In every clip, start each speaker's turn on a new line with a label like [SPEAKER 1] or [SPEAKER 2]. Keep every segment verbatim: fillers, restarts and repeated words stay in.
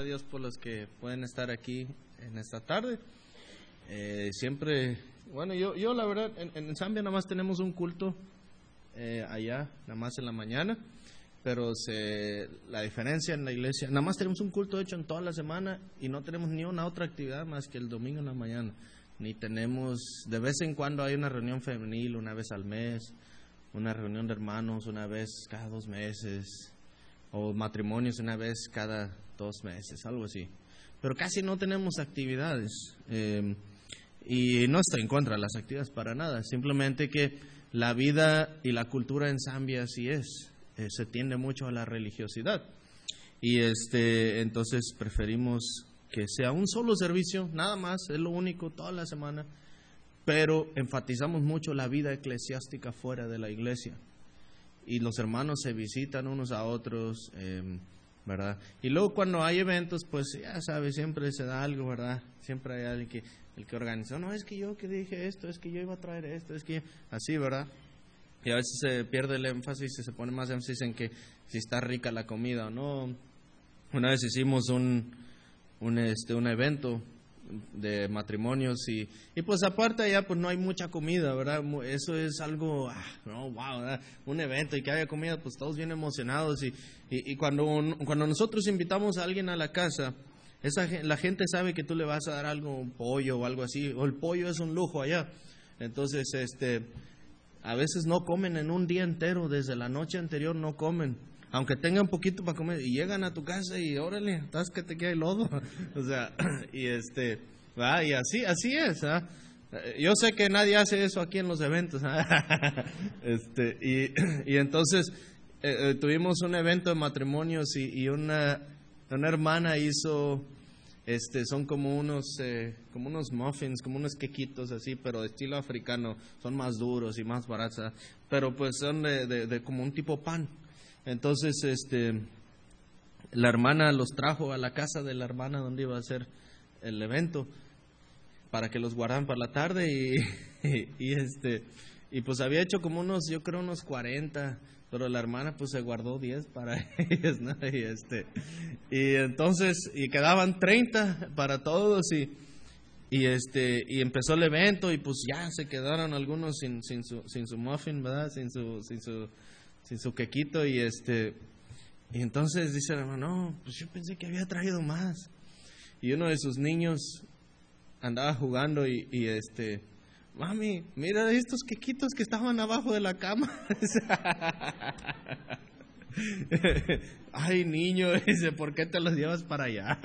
[SPEAKER 1] a Dios por los que pueden estar aquí en esta tarde. Eh, siempre, bueno, yo, yo la verdad, en, en Zambia nada más tenemos un culto eh, allá, nada más en la mañana, pero se, la diferencia en la iglesia, nada más tenemos un culto hecho en toda la semana y no tenemos ni una otra actividad más que el domingo en la mañana. Ni tenemos, de vez en cuando hay una reunión femenil, una vez al mes, una reunión de hermanos una vez cada dos meses, o matrimonios una vez cada dos meses, algo así. Pero casi no tenemos actividades. Eh, y no estoy en contra de las actividades para nada, simplemente que la vida y la cultura en Zambia así es, eh, se tiende mucho a la religiosidad. Y este entonces preferimos que sea un solo servicio, nada más, es lo único, toda la semana, pero enfatizamos mucho la vida eclesiástica fuera de la iglesia. Y los hermanos se visitan unos a otros, eh, ¿verdad? Y luego cuando hay eventos, pues ya sabes, siempre se da algo, ¿verdad? Siempre hay alguien que, el que organizó, no, es que yo que dije esto, es que yo iba a traer esto, es que así, ¿verdad? Y a veces se pierde el énfasis y se pone más énfasis en que si está rica la comida o no. Una vez hicimos un, un, este, un evento de matrimonios y, y pues aparte allá pues no hay mucha comida, ¿verdad? Eso es algo, ah, no, wow, ¿verdad? Un evento y que haya comida, pues todos bien emocionados y, y, y cuando, cuando nosotros invitamos a alguien a la casa, esa, la gente sabe que tú le vas a dar algo, un pollo o algo así, o el pollo es un lujo allá. Entonces, este, a veces no comen en un día entero, desde la noche anterior no comen, aunque tengan poquito para comer, y llegan a tu casa y órale, estás que te queda el lodo, o sea, y este, ¿va? Y así, así es, ¿ah? Yo sé que nadie hace eso aquí en los eventos, ¿ah? este, y, y entonces eh, eh, tuvimos un evento de matrimonios y, y una, una hermana hizo, este, son como unos, eh, como unos muffins, como unos quequitos así, pero de estilo africano, son más duros y más baratos, ¿ah? Pero pues son de, de, de como un tipo pan. Entonces, este, la hermana los trajo a la casa de la hermana donde iba a hacer el evento para que los guardaran para la tarde y, y, y este, y pues había hecho como unos, yo creo unos cuarenta, pero la hermana pues se guardó diez para ellos, ¿no? Y este, y entonces, y quedaban treinta para todos y, y este, y empezó el evento y pues ya se quedaron algunos sin, sin su, sin su muffin, ¿verdad? Sin su, sin su sin su quequito y este y entonces dice el hermano, no, pues yo pensé que había traído más. Y uno de sus niños andaba jugando y, y este, mami, mira estos quequitos que estaban abajo de la cama. Ay, niño, dice, ¿por qué te los llevas para allá?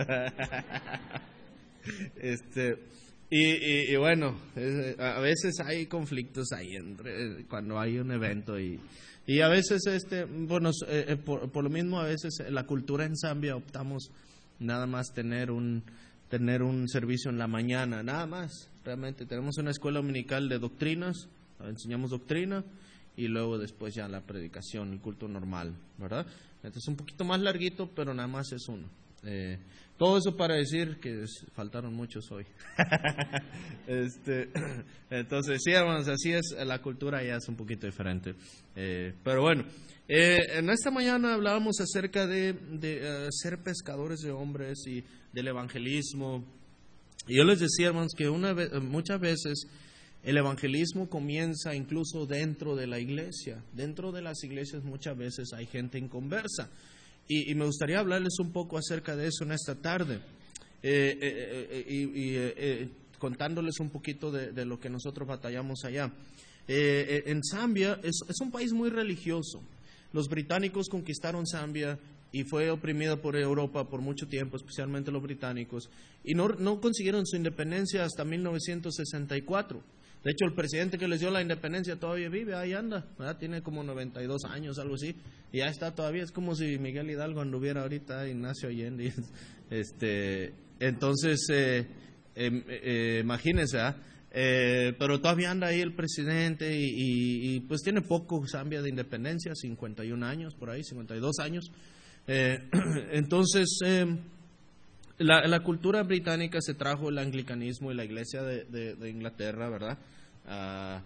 [SPEAKER 1] este y, y, y bueno, es, a veces hay conflictos ahí entre, cuando hay un evento y Y a veces, este, bueno, eh, por, por lo mismo, a veces la cultura en Zambia optamos nada más tener un, tener un servicio en la mañana, nada más. Realmente tenemos una escuela dominical de doctrinas, enseñamos doctrina y luego después ya la predicación, el culto normal, ¿verdad? Entonces un poquito más larguito, pero nada más es uno. Eh, todo eso para decir que faltaron muchos hoy. este, entonces, sí, hermanos, así es, la cultura ya es un poquito diferente. Eh, pero bueno, eh, en esta mañana hablábamos acerca de, de uh, ser pescadores de hombres y del evangelismo. Y yo les decía, hermanos, que una vez, muchas veces el evangelismo comienza incluso dentro de la iglesia. Dentro de las iglesias muchas veces hay gente inconversa. Y, y me gustaría hablarles un poco acerca de eso en esta tarde, eh, eh, eh, y, y eh, eh, contándoles un poquito de, de lo que nosotros batallamos allá. Eh, eh, en Zambia es, es un país muy religioso. Los británicos conquistaron Zambia y fue oprimida por Europa por mucho tiempo, especialmente los británicos, y no, no consiguieron su independencia hasta mil novecientos sesenta y cuatro. De hecho, el presidente que les dio la independencia todavía vive, ahí anda, ¿verdad? Tiene como noventa y dos años, algo así, y ya está todavía. Es como si Miguel Hidalgo anduviera ahorita, Ignacio Allende. Este, entonces, eh, eh, eh, imagínense, ¿eh? Eh, pero todavía anda ahí el presidente y, y, y pues tiene poco Zambia de independencia, cincuenta y un años, por ahí, cincuenta y dos años. Eh, entonces... Eh, La, la cultura británica se trajo el anglicanismo y la iglesia de, de, de Inglaterra, ¿verdad? Uh,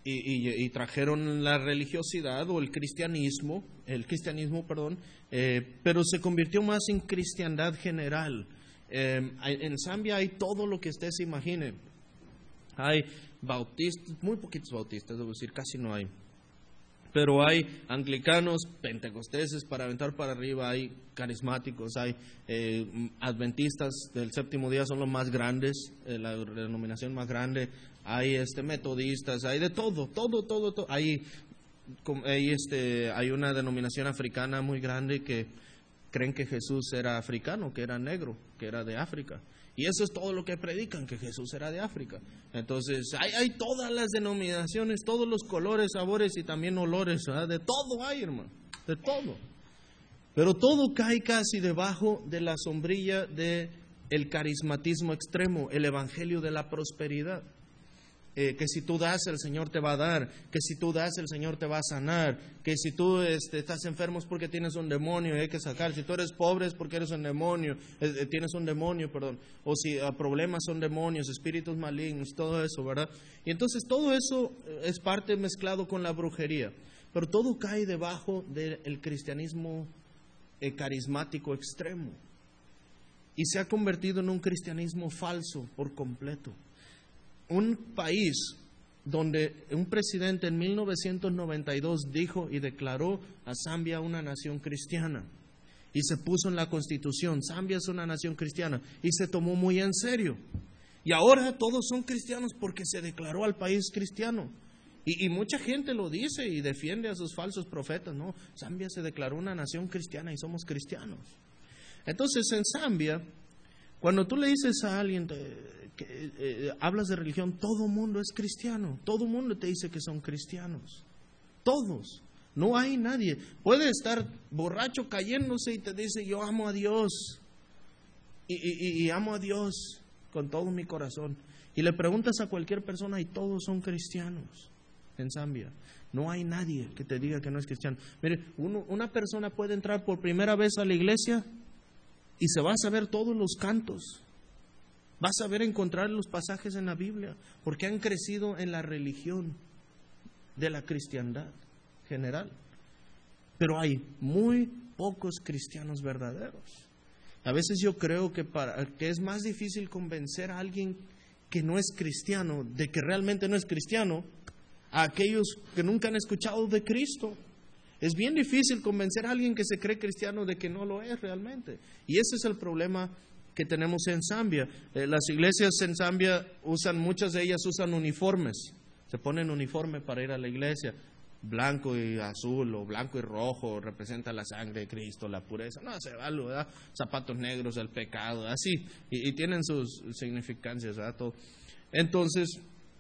[SPEAKER 1] y, y, y trajeron la religiosidad o el cristianismo, el cristianismo, perdón, eh, pero se convirtió más en cristiandad general. Eh, en Zambia hay todo lo que usted se imagine. Hay bautistas, muy poquitos bautistas, debo decir, casi no hay. Pero hay anglicanos, pentecosteses para aventar para arriba, hay carismáticos, hay eh, adventistas del séptimo día, son los más grandes, eh, la denominación más grande, hay este metodistas, hay de todo, todo, todo, todo. Hay, hay, este, hay una denominación africana muy grande que creen que Jesús era africano, que era negro, que era de África. Y eso es todo lo que predican, que Jesús era de África. Entonces, hay, hay todas las denominaciones, todos los colores, sabores y también olores, ¿verdad? De todo hay, hermano, de todo. Pero todo cae casi debajo de la sombrilla del carismatismo extremo, el evangelio de la prosperidad. Eh, que si tú das, el Señor te va a dar, que si tú das, el Señor te va a sanar, que si tú este, estás enfermo es porque tienes un demonio y hay que sacar, si tú eres pobre es porque eres un demonio, eh, tienes un demonio, perdón, o si uh, problemas son demonios, espíritus malignos, todo eso, ¿verdad? Y entonces todo eso es parte mezclado con la brujería, pero todo cae debajo del cristianismo eh, carismático extremo y se ha convertido en un cristianismo falso por completo. Un país donde un presidente en mil novecientos noventa y dos dijo y declaró a Zambia una nación cristiana y se puso en la constitución, Zambia es una nación cristiana, y se tomó muy en serio. Y ahora todos son cristianos porque se declaró al país cristiano. Y, y mucha gente lo dice y defiende a sus falsos profetas. No, Zambia se declaró una nación cristiana y somos cristianos. Entonces en Zambia, cuando tú le dices a alguien que eh, hablas de religión, todo mundo es cristiano, todo mundo te dice que son cristianos, todos, no hay nadie. Puede estar borracho cayéndose y te dice yo amo a Dios y, y, y amo a Dios con todo mi corazón, y le preguntas a cualquier persona y todos son cristianos en Zambia. No hay nadie que te diga que no es cristiano. Mire, uno, una persona puede entrar por primera vez a la iglesia y se va a saber todos los cantos, vas a ver encontrar los pasajes en la Biblia, porque han crecido en la religión de la cristiandad general. Pero hay muy pocos cristianos verdaderos. A veces yo creo que, para, que es más difícil convencer a alguien que no es cristiano de que realmente no es cristiano a aquellos que nunca han escuchado de Cristo. Es bien difícil convencer a alguien que se cree cristiano de que no lo es realmente. Y ese es el problema que tenemos en Zambia. Eh, las iglesias en Zambia usan, muchas de ellas usan uniformes. Se ponen uniforme para ir a la iglesia. Blanco y azul o blanco y rojo representa la sangre de Cristo, la pureza. No, se vale, ¿verdad? Zapatos negros, el pecado, así. Y, y tienen sus significancias, ¿verdad? Todo. Entonces,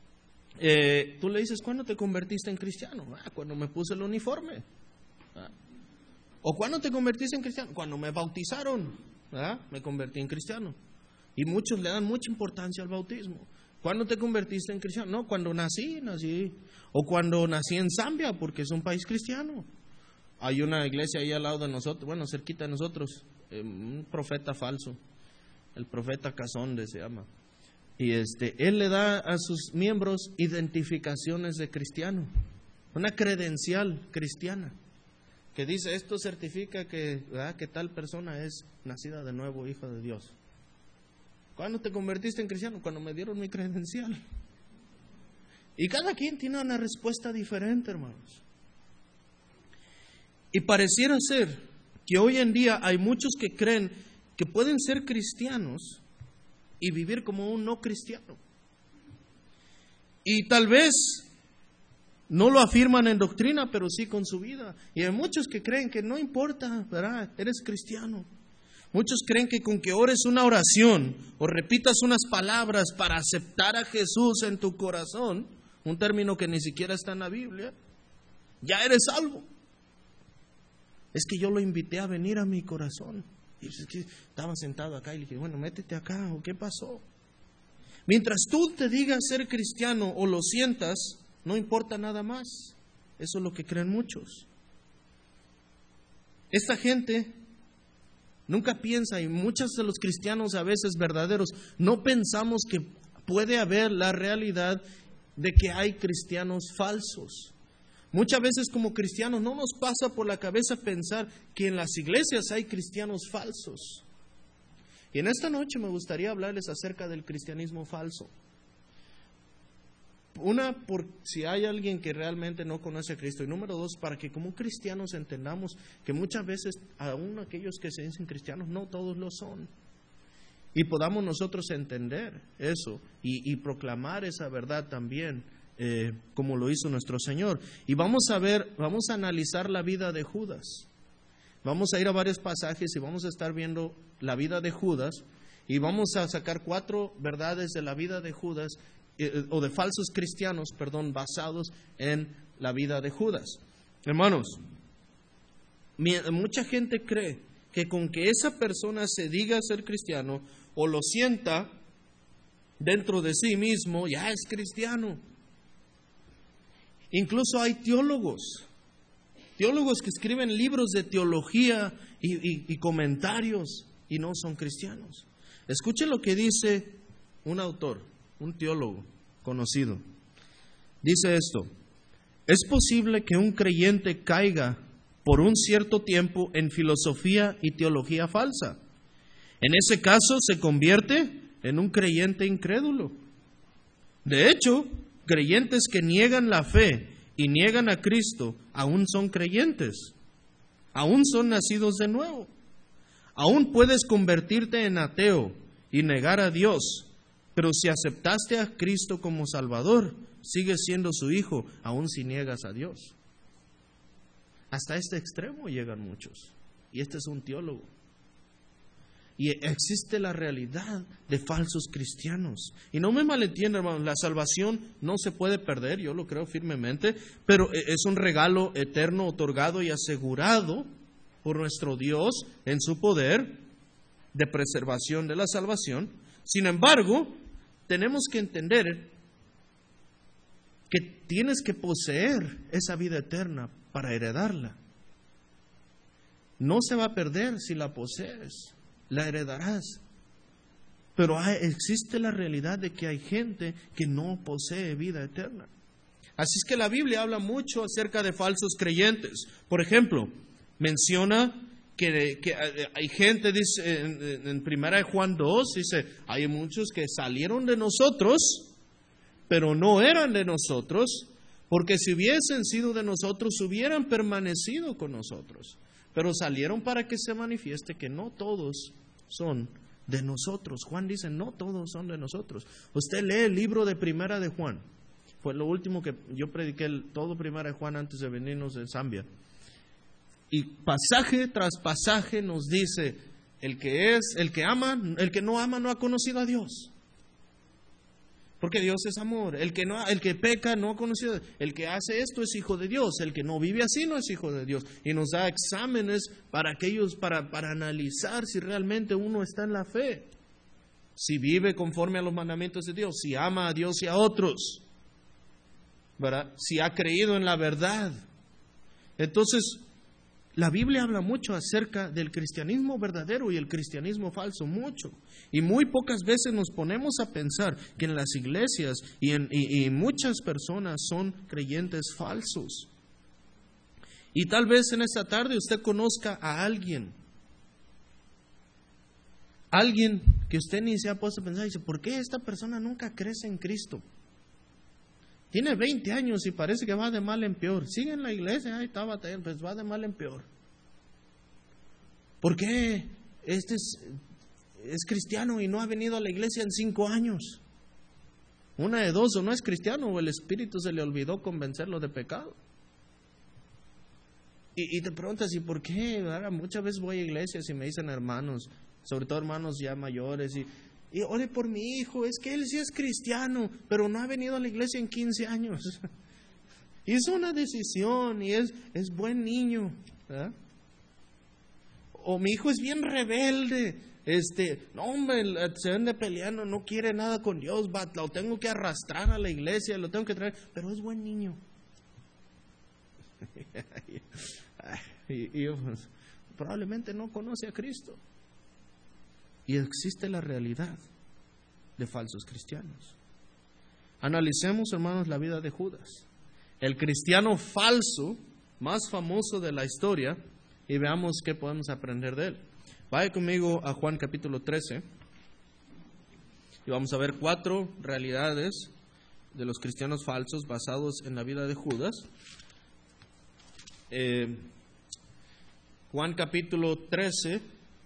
[SPEAKER 1] eh, tú le dices, ¿cuándo te convertiste en cristiano? Ah, cuando me puse el uniforme. ¿Ah? ¿O cuándo te convertiste en cristiano? Cuando me bautizaron, ¿ah? Me convertí en cristiano. Y muchos le dan mucha importancia al bautismo. ¿Cuándo te convertiste en cristiano? No, cuando nací, nací. O cuando nací en Zambia, porque es un país cristiano. Hay una iglesia ahí al lado de nosotros, bueno, cerquita de nosotros, eh, un profeta falso, el profeta Cazonde se llama. Y este, él le da a sus miembros identificaciones de cristiano, una credencial cristiana, que dice, esto certifica que, ¿verdad?, que tal persona es nacida de nuevo, hija de Dios. ¿Cuándo te convertiste en cristiano? Cuando me dieron mi credencial. Y cada quien tiene una respuesta diferente, hermanos. Y pareciera ser que hoy en día hay muchos que creen que pueden ser cristianos y vivir como un no cristiano. Y tal vez no lo afirman en doctrina, pero sí con su vida. Y hay muchos que creen que no importa, ¿verdad? Eres cristiano. Muchos creen que con que ores una oración o repitas unas palabras para aceptar a Jesús en tu corazón, un término que ni siquiera está en la Biblia, ya eres salvo. Es que yo lo invité a venir a mi corazón. Y es que estaba sentado acá y le dije, bueno, métete acá, ¿o qué pasó? Mientras tú te digas ser cristiano o lo sientas, no importa nada más. Eso es lo que creen muchos. Esta gente nunca piensa, y muchos de los cristianos a veces verdaderos, no pensamos que puede haber la realidad de que hay cristianos falsos. Muchas veces como cristianos no nos pasa por la cabeza pensar que en las iglesias hay cristianos falsos. Y en esta noche me gustaría hablarles acerca del cristianismo falso. Una, por si hay alguien que realmente no conoce a Cristo. Y número dos, para que como cristianos entendamos que muchas veces, aún aquellos que se dicen cristianos, no todos lo son. Y podamos nosotros entender eso y, y proclamar esa verdad también, eh, como lo hizo nuestro Señor. Y vamos a ver, vamos a analizar la vida de Judas. Vamos a ir a varios pasajes y vamos a estar viendo la vida de Judas. Y vamos a sacar cuatro verdades de la vida de Judas, o de falsos cristianos, perdón, basados en la vida de Judas. Hermanos, mucha gente cree que con que esa persona se diga ser cristiano o lo sienta dentro de sí mismo, ya es cristiano. Incluso hay teólogos, teólogos que escriben libros de teología y, y, y comentarios y no son cristianos. Escuchen lo que dice un autor, un teólogo conocido. Dice esto: es posible que un creyente caiga por un cierto tiempo en filosofía y teología falsa. En ese caso se convierte en un creyente incrédulo. De hecho, creyentes que niegan la fe y niegan a Cristo aún son creyentes, aún son nacidos de nuevo. Aún puedes convertirte en ateo y negar a Dios, pero si aceptaste a Cristo como Salvador, sigues siendo su hijo, aun si niegas a Dios. Hasta este extremo llegan muchos. Y este es un teólogo. Y existe la realidad de falsos cristianos. Y no me malentiendan, hermanos, la salvación no se puede perder, yo lo creo firmemente, pero es un regalo eterno otorgado y asegurado por nuestro Dios en su poder de preservación de la salvación. Sin embargo, tenemos que entender que tienes que poseer esa vida eterna para heredarla. No se va a perder si la posees, la heredarás. Pero hay, existe la realidad de que hay gente que no posee vida eterna. Así es que la Biblia habla mucho acerca de falsos creyentes. Por ejemplo, menciona que, que hay gente, dice en, en primera de Juan dos, dice, hay muchos que salieron de nosotros, pero no eran de nosotros, porque si hubiesen sido de nosotros, hubieran permanecido con nosotros. Pero salieron para que se manifieste que no todos son de nosotros. Juan dice, no todos son de nosotros. Usted lee el libro de primera de Juan. Fue lo último que yo prediqué, el, todo primera de Juan antes de venirnos de Zambia. Y pasaje tras pasaje nos dice, el que es, el que ama, el que no ama no ha conocido a Dios. Porque Dios es amor. El que no, el que peca no ha conocido a Dios. El que hace esto es hijo de Dios. El que no vive así no es hijo de Dios. Y nos da exámenes para aquellos, para, para analizar si realmente uno está en la fe. Si vive conforme a los mandamientos de Dios, si ama a Dios y a otros, ¿verdad? Si ha creído en la verdad. Entonces, la Biblia habla mucho acerca del cristianismo verdadero y el cristianismo falso, mucho. Y muy pocas veces nos ponemos a pensar que en las iglesias y, en, y, y muchas personas son creyentes falsos. Y tal vez en esta tarde usted conozca a alguien, alguien que usted ni se ha puesto a pensar, y dice, ¿por qué esta persona nunca crece en Cristo? Tiene veinte años y parece que va de mal en peor. Sigue en la iglesia, ahí está batallando, pues va de mal en peor. ¿Por qué este es, es cristiano y no ha venido a la iglesia en cinco años? Una de dos, o no es cristiano o el Espíritu se le olvidó convencerlo de pecado. Y, y te preguntas, ¿y por qué? Ahora, muchas veces voy a iglesias y me dicen hermanos, sobre todo hermanos ya mayores, y Y ore por mi hijo, es que él sí es cristiano, pero no ha venido a la iglesia en quince años. Hizo una decisión y es, es buen niño, ¿verdad? O mi hijo es bien rebelde, este, no hombre, se anda peleando, no quiere nada con Dios, va, lo tengo que arrastrar a la iglesia, lo tengo que traer, pero es buen niño. y, y pues, probablemente no conoce a Cristo. Y existe la realidad de falsos cristianos. Analicemos, hermanos, la vida de Judas, el cristiano falso más famoso de la historia, y veamos qué podemos aprender de él. Vaya conmigo a Juan capítulo trece y vamos a ver cuatro realidades de los cristianos falsos basados en la vida de Judas. Eh, Juan capítulo trece.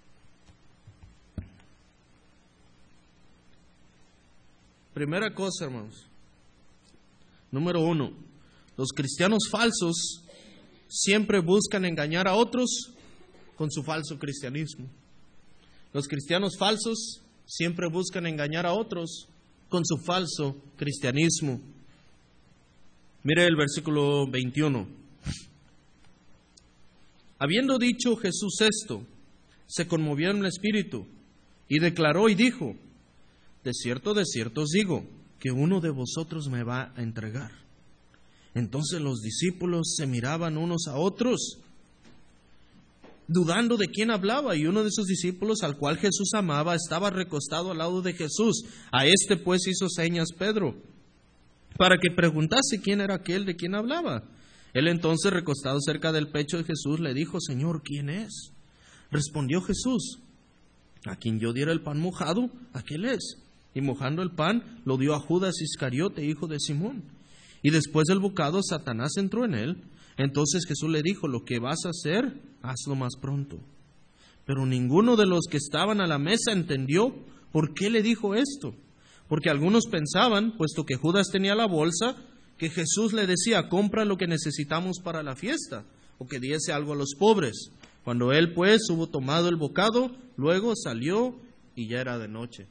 [SPEAKER 1] Primera cosa, hermanos. Número uno, los cristianos falsos siempre buscan engañar a otros con su falso cristianismo. Los cristianos falsos siempre buscan engañar a otros con su falso cristianismo. Mire el versículo veintiuno. Habiendo dicho Jesús esto, se conmovió en el espíritu y declaró y dijo: de cierto, de cierto os digo, que uno de vosotros me va a entregar. Entonces los discípulos se miraban unos a otros, dudando de quién hablaba, y uno de sus discípulos, al cual Jesús amaba, estaba recostado al lado de Jesús. A este pues hizo señas Pedro, para que preguntase quién era aquel de quien hablaba. Él entonces, recostado cerca del pecho de Jesús, le dijo: Señor, ¿quién es? Respondió Jesús: a quien yo diera el pan mojado, aquel es. Y mojando el pan, lo dio a Judas Iscariote, hijo de Simón. Y después del bocado, Satanás entró en él. Entonces Jesús le dijo: lo que vas a hacer, hazlo más pronto. Pero ninguno de los que estaban a la mesa entendió por qué le dijo esto. Porque algunos pensaban, puesto que Judas tenía la bolsa, que Jesús le decía: compra lo que necesitamos para la fiesta, o que diese algo a los pobres. Cuando él pues hubo tomado el bocado, luego salió y ya era de noche.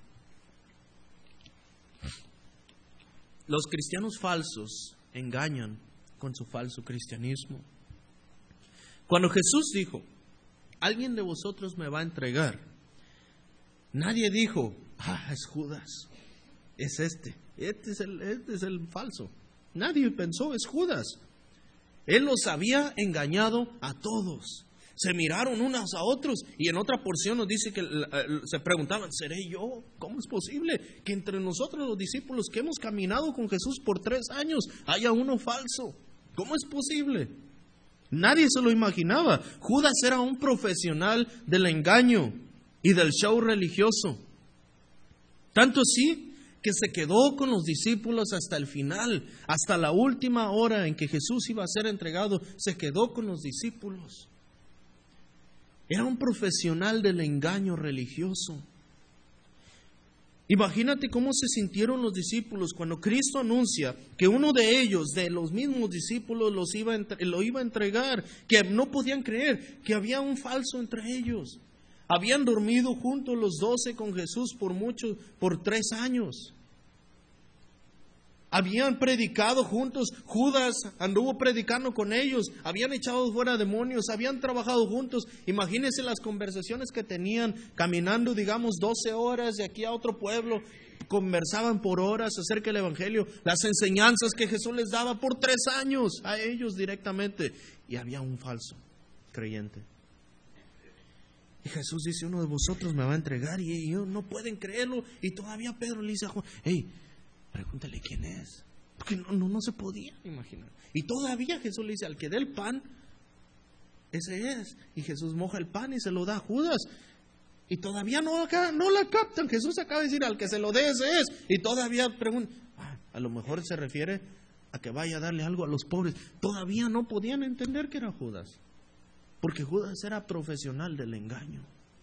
[SPEAKER 1] Los cristianos falsos engañan con su falso cristianismo. Cuando Jesús dijo: alguien de vosotros me va a entregar, nadie dijo: ah, es Judas, es este, este es el, este es el falso. Nadie pensó: es Judas. Él los había engañado a todos. Se miraron unos a otros, y en otra porción nos dice que se preguntaban: ¿seré yo? ¿Cómo es posible que entre nosotros los discípulos que hemos caminado con Jesús por tres años haya uno falso? ¿Cómo es posible? Nadie se lo imaginaba. Judas era un profesional del engaño y del show religioso. Tanto así que se quedó con los discípulos hasta el final, hasta la última hora en que Jesús iba a ser entregado, se quedó con los discípulos. Era un profesional del engaño religioso. Imagínate cómo se sintieron los discípulos cuando Cristo anuncia que uno de ellos, de los mismos discípulos, los iba a, lo iba a entregar, que no podían creer que había un falso entre ellos. Habían dormido juntos los doce con Jesús por mucho, por tres años. Habían predicado juntos, Judas anduvo predicando con ellos, habían echado fuera demonios, habían trabajado juntos. Imagínense las conversaciones que tenían caminando, digamos, doce horas de aquí a otro pueblo. Conversaban por horas acerca del Evangelio, las enseñanzas que Jesús les daba por tres años a ellos directamente. Y había un falso creyente. Y Jesús dice: uno de vosotros me va a entregar, y ellos no pueden creerlo. Y todavía Pedro le dice a Juan: hey, pregúntale quién es. Porque no, no, no se podía imaginar. Y todavía Jesús le dice: al que dé el pan, ese es. Y Jesús moja el pan y se lo da a Judas. Y todavía no, no la captan. Jesús acaba de decir: al que se lo dé, ese es. Y todavía preguntan: ah, a lo mejor se refiere a que vaya a darle algo a los pobres. Todavía no podían entender que era Judas. Porque Judas era profesional del engaño.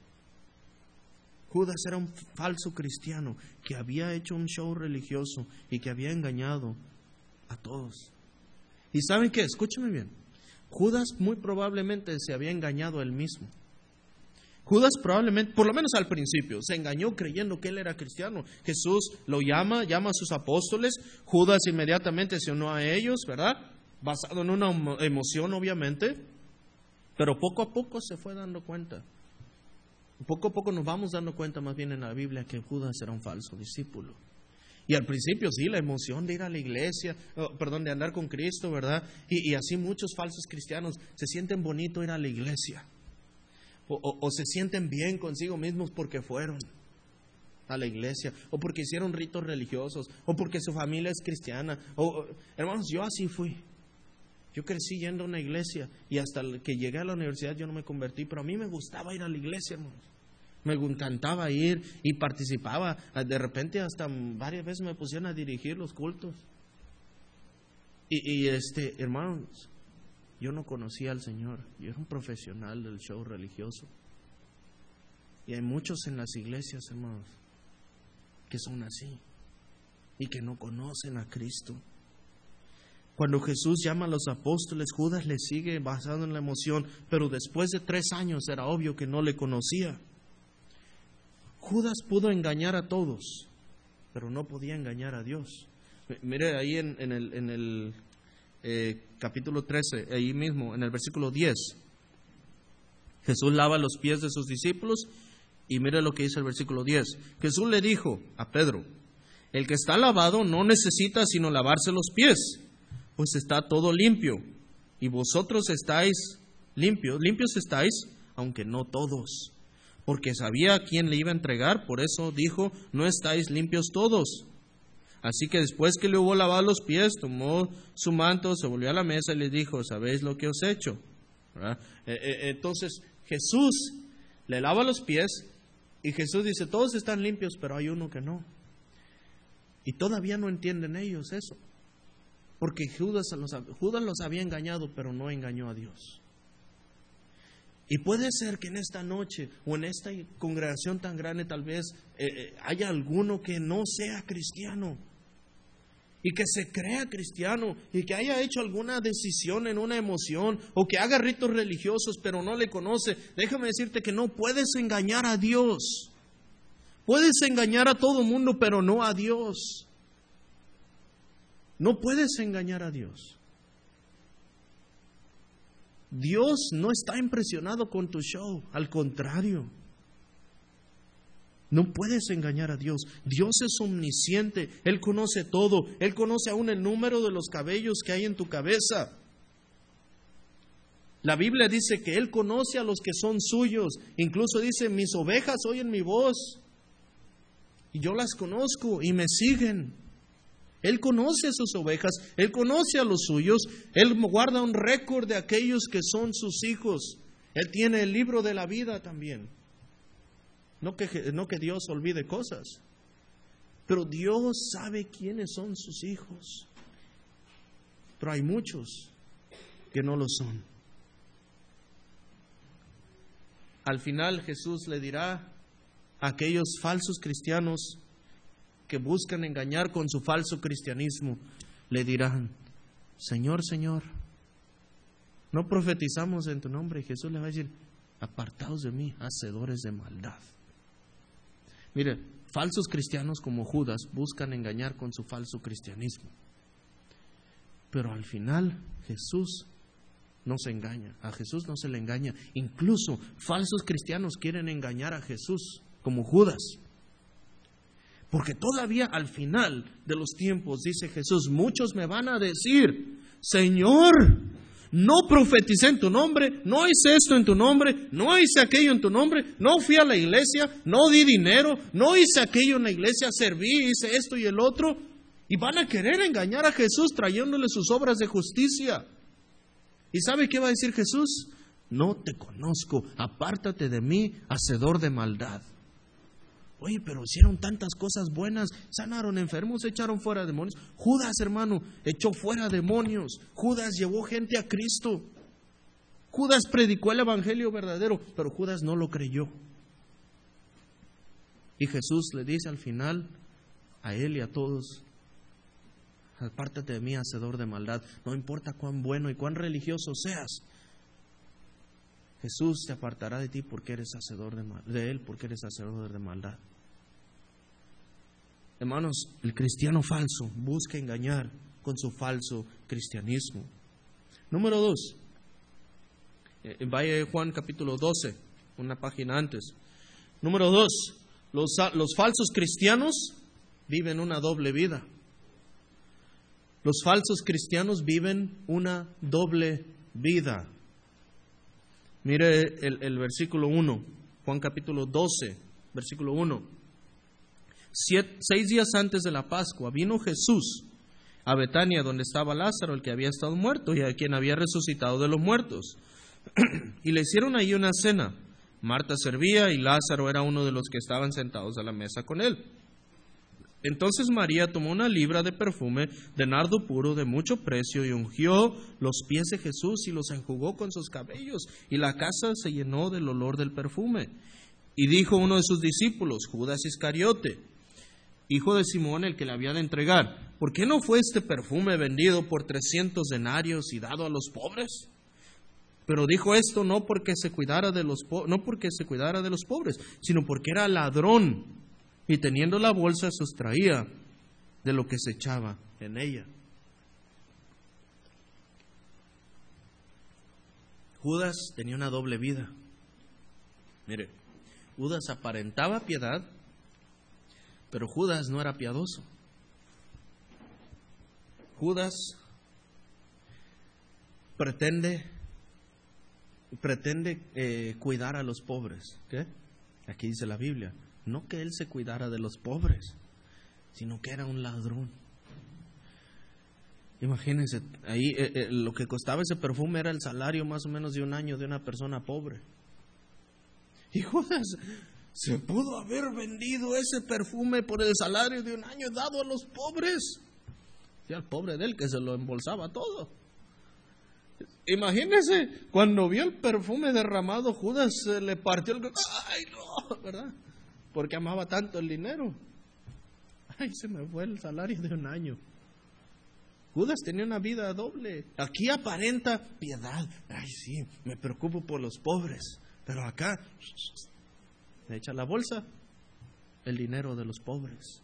[SPEAKER 1] Judas era un falso cristiano que había hecho un show religioso y que había engañado a todos. ¿Y saben qué? Escúchame bien. Judas muy probablemente se había engañado a él mismo. Judas probablemente, por lo menos al principio, se engañó creyendo que él era cristiano. Jesús lo llama, llama a sus apóstoles. Judas inmediatamente se unió a ellos, ¿verdad? Basado en una emoción, obviamente. Pero poco a poco se fue dando cuenta. Poco a poco nos vamos dando cuenta más bien en la Biblia que Judas era un falso discípulo. Y al principio sí, la emoción de ir a la iglesia, oh, perdón, de andar con Cristo, ¿verdad? Y, y así muchos falsos cristianos se sienten bonito ir a la iglesia. O, o, o se sienten bien consigo mismos porque fueron. a la iglesia, o porque hicieron ritos religiosos, o porque su familia es cristiana. O, o, hermanos, yo así fui. Yo crecí yendo a una iglesia y hasta que llegué a la universidad yo no me convertí, pero a mí me gustaba ir a la iglesia, hermanos. Me encantaba ir y participaba. De repente hasta varias veces me pusieron a dirigir los cultos. Y, y este, hermanos, yo no conocía al Señor. Yo era un profesional del show religioso. Y hay muchos en las iglesias, hermanos, que son así y que no conocen a Cristo. Cuando Jesús llama a los apóstoles, Judas le sigue basado en la emoción, pero después de tres años era obvio que no le conocía. Judas pudo engañar a todos, pero no podía engañar a Dios. Mire ahí en, en el, en el eh, capítulo trece, ahí mismo, en el versículo diez, Jesús lava los pies de sus discípulos y mire lo que dice el versículo diez. Jesús le dijo a Pedro, el que está lavado no necesita sino lavarse los pies, pues está todo limpio, y vosotros estáis limpios, limpios estáis, aunque no todos, porque sabía a quién le iba a entregar, por eso dijo, no estáis limpios todos. Así que después que le hubo lavado los pies, tomó su manto, se volvió a la mesa y le dijo, ¿sabéis lo que os he hecho? ¿Verdad? Eh, eh, entonces Jesús le lava los pies y Jesús dice, todos están limpios, pero hay uno que no. Y todavía no entienden ellos eso. Porque Judas los, Judas los había engañado, pero no engañó a Dios. Y puede ser que en esta noche o en esta congregación tan grande tal vez eh, eh, haya alguno que no sea cristiano y que se crea cristiano y que haya hecho alguna decisión en una emoción o que haga ritos religiosos pero no le conoce. Déjame decirte que no puedes engañar a Dios. Puedes engañar a todo mundo, pero no a Dios. No puedes engañar a Dios. Dios no está impresionado con tu show, al contrario. No puedes engañar a Dios. Dios es omnisciente, Él conoce todo, Él conoce aún el número de los cabellos que hay en tu cabeza. La Biblia dice que Él conoce a los que son suyos, incluso dice, mis ovejas oyen mi voz, y yo las conozco y me siguen. Él conoce a sus ovejas, Él conoce a los suyos, Él guarda un récord de aquellos que son sus hijos. Él tiene el libro de la vida también. No que, no que Dios olvide cosas, pero Dios sabe quiénes son sus hijos. Pero hay muchos que no lo son. Al final Jesús le dirá a aquellos falsos cristianos que buscan engañar con su falso cristianismo, le dirán, Señor, Señor, no profetizamos en tu nombre. Y Jesús le va a decir, apartaos de mí, hacedores de maldad. Mire, falsos cristianos como Judas buscan engañar con su falso cristianismo. Pero al final Jesús no se engaña, a Jesús no se le engaña. Incluso falsos cristianos quieren engañar a Jesús como Judas. Porque todavía al final de los tiempos, dice Jesús, muchos me van a decir, Señor, no profeticé en tu nombre, no hice esto en tu nombre, no hice aquello en tu nombre, no fui a la iglesia, no di dinero, no hice aquello en la iglesia, serví, hice esto y el otro. Y van a querer engañar a Jesús trayéndole sus obras de justicia. ¿Y sabe qué va a decir Jesús? No te conozco, apártate de mí, hacedor de maldad. Oye, pero hicieron tantas cosas buenas, sanaron enfermos, echaron fuera demonios. Judas, hermano, echó fuera demonios. Judas llevó gente a Cristo. Judas predicó el evangelio verdadero, pero Judas no lo creyó. Y Jesús le dice al final a él y a todos, apártate de mí, hacedor de maldad. No importa cuán bueno y cuán religioso seas, Jesús te apartará de ti porque eres hacedor de, mal, de él, porque eres hacedor de maldad. Hermanos, el cristiano falso busca engañar con su falso cristianismo. Número dos, eh, vaya Juan capítulo doce, una página antes. Número dos, los, los falsos cristianos viven una doble vida. Los falsos cristianos viven una doble vida. Mire el, el versículo uno, Juan capítulo doce, versículo uno. Siete, seis días antes de la Pascua vino Jesús a Betania, donde estaba Lázaro, el que había estado muerto y a quien había resucitado de los muertos. Y le hicieron ahí una cena. Marta servía y Lázaro era uno de los que estaban sentados a la mesa con él. Entonces María tomó una libra de perfume de nardo puro de mucho precio y ungió los pies de Jesús y los enjugó con sus cabellos, y la casa se llenó del olor del perfume. Y dijo uno de sus discípulos, Judas Iscariote, hijo de Simón, el que le había de entregar: ¿por qué no fue este perfume vendido por trescientos denarios y dado a los pobres? Pero dijo esto no porque se cuidara de los po- no porque se cuidara de los pobres, sino porque era ladrón, y teniendo la bolsa sustraía de lo que se echaba en ella. Judas tenía una doble vida. Mire, Judas aparentaba piedad, pero Judas no era piadoso. Judas pretende pretende eh, cuidar a los pobres. ¿Qué? Aquí dice la Biblia, no que él se cuidara de los pobres, sino que era un ladrón. Imagínense, ahí eh, eh, lo que costaba ese perfume era el salario más o menos de un año de una persona pobre. Y Judas se pudo haber vendido ese perfume por el salario de un año dado a los pobres. Y al pobre de él que se lo embolsaba todo. Imagínense, cuando vio el perfume derramado, Judas se le partió el... ¡Ay, no! ¿Verdad? Porque amaba tanto el dinero. ¡Ay, se me fue el salario de un año! Judas tenía una vida doble. Aquí aparenta piedad. ¡Ay, sí! Me preocupo por los pobres. Pero acá le echa la bolsa el dinero de los pobres.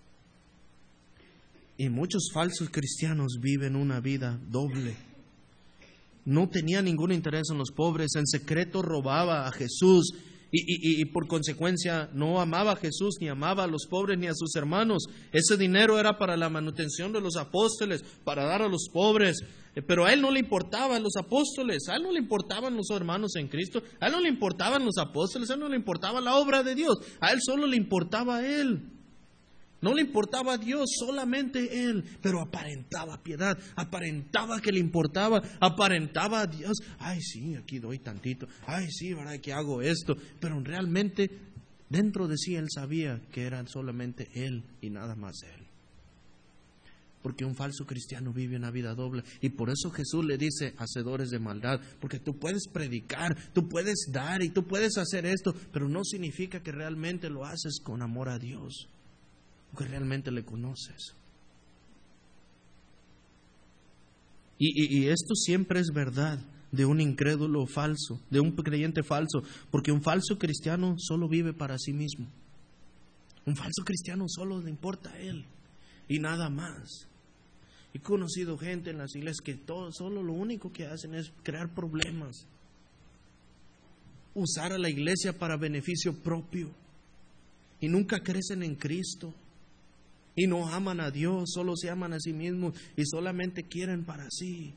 [SPEAKER 1] Y muchos falsos cristianos viven una vida doble. No tenía ningún interés en los pobres, en secreto robaba a Jesús y, y, y por consecuencia no amaba a Jesús, ni amaba a los pobres ni a sus hermanos. Ese dinero era para la manutención de los apóstoles, para dar a los pobres, pero a él no le importaban los apóstoles, a él no le importaban los hermanos en Cristo, a él no le importaban los apóstoles, a él no le importaba la obra de Dios, a él solo le importaba a él. No le importaba a Dios, solamente él, pero aparentaba piedad, aparentaba que le importaba, aparentaba a Dios. Ay, sí, aquí doy tantito, ay, sí, ¿verdad? Que hago esto, pero realmente dentro de sí él sabía que era solamente él y nada más él. Porque un falso cristiano vive una vida doble, y por eso Jesús le dice hacedores de maldad, porque tú puedes predicar, tú puedes dar y tú puedes hacer esto, pero no significa que realmente lo haces con amor a Dios, que realmente le conoces. Y, y, y esto siempre es verdad de un incrédulo falso, de un creyente falso, porque un falso cristiano solo vive para sí mismo. Un falso cristiano solo le importa a él y nada más. He conocido gente en las iglesias que todo, solo lo único que hacen es crear problemas, usar a la iglesia para beneficio propio, y nunca crecen en Cristo. Y no aman a Dios, solo se aman a sí mismos y solamente quieren para sí.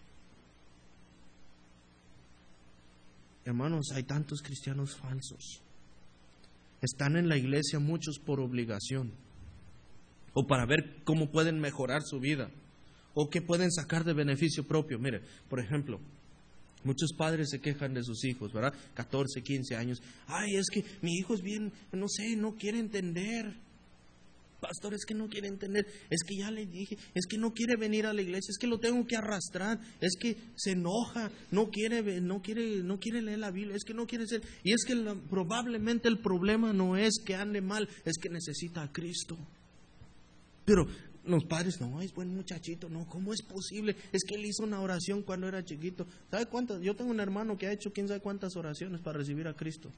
[SPEAKER 1] Hermanos, hay tantos cristianos falsos. Están en la iglesia muchos por obligación, o para ver cómo pueden mejorar su vida, o qué pueden sacar de beneficio propio. Mire, por ejemplo, muchos padres se quejan de sus hijos, ¿verdad? catorce, quince años. Ay, es que mi hijo es bien, no sé, no quiere entender. Pastor, es que no quiere entender, es que ya le dije, es que no quiere venir a la iglesia, es que lo tengo que arrastrar, es que se enoja, no quiere, no quiere, no quiere leer la Biblia, es que no quiere ser, y es que la, probablemente el problema no es que ande mal, es que necesita a Cristo. Pero los padres, no, es buen muchachito, no, ¿cómo es posible? Es que él hizo una oración cuando era chiquito. ¿Sabe cuántas? Yo tengo un hermano que ha hecho quién sabe cuántas oraciones para recibir a Cristo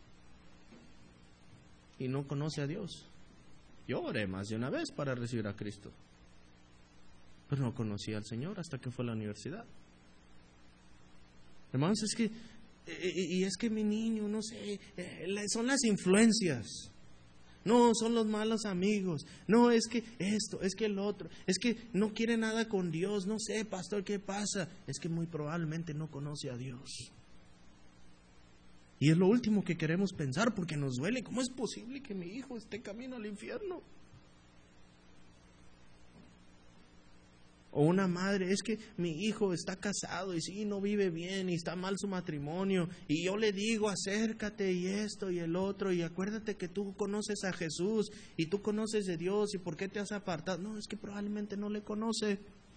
[SPEAKER 1] y no conoce a Dios. Yo oré más de una vez para recibir a Cristo, pero no conocía al Señor hasta que fue a la universidad. Hermanos, es que, y es que mi niño, no sé, son las influencias. No, son los malos amigos. No, es que esto, es que el otro, es que no quiere nada con Dios. No sé, pastor, ¿qué pasa? Es que muy probablemente no conoce a Dios. Y es lo último que queremos pensar porque nos duele. ¿Cómo es posible que mi hijo esté camino al infierno? O una madre, es que mi hijo está casado y sí, no vive bien y está mal su matrimonio. Y yo le digo, acércate y esto y el otro. Y acuérdate que tú conoces a Jesús y tú conoces de Dios. ¿Y por qué te has apartado? No, es que probablemente no le conoce.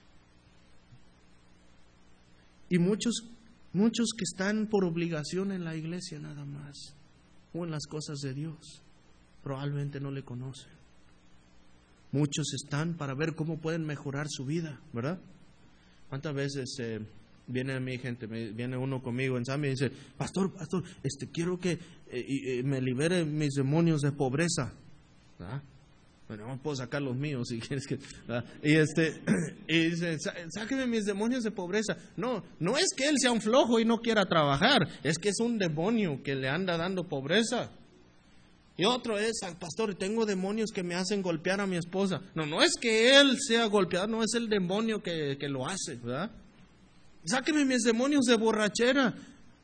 [SPEAKER 1] Y muchos, muchos que están por obligación en la iglesia nada más, o en las cosas de Dios, probablemente no le conocen. Muchos están para ver cómo pueden mejorar su vida, ¿verdad? ¿Cuántas veces eh, viene a mí gente, me, viene uno conmigo en Zambia y dice, pastor, pastor, este, quiero que eh, eh, me libere mis demonios de pobreza? ¿Ah? Bueno, no puedo sacar los míos si quieres que... ¿ah? Y, este, y dice, sáqueme mis demonios de pobreza. No, no es que él sea un flojo y no quiera trabajar, es que es un demonio que le anda dando pobreza. Y otro es, pastor, tengo demonios que me hacen golpear a mi esposa. No, no es que él sea golpeado, no es el demonio que, que lo hace, ¿verdad? Sáqueme mis demonios de borrachera.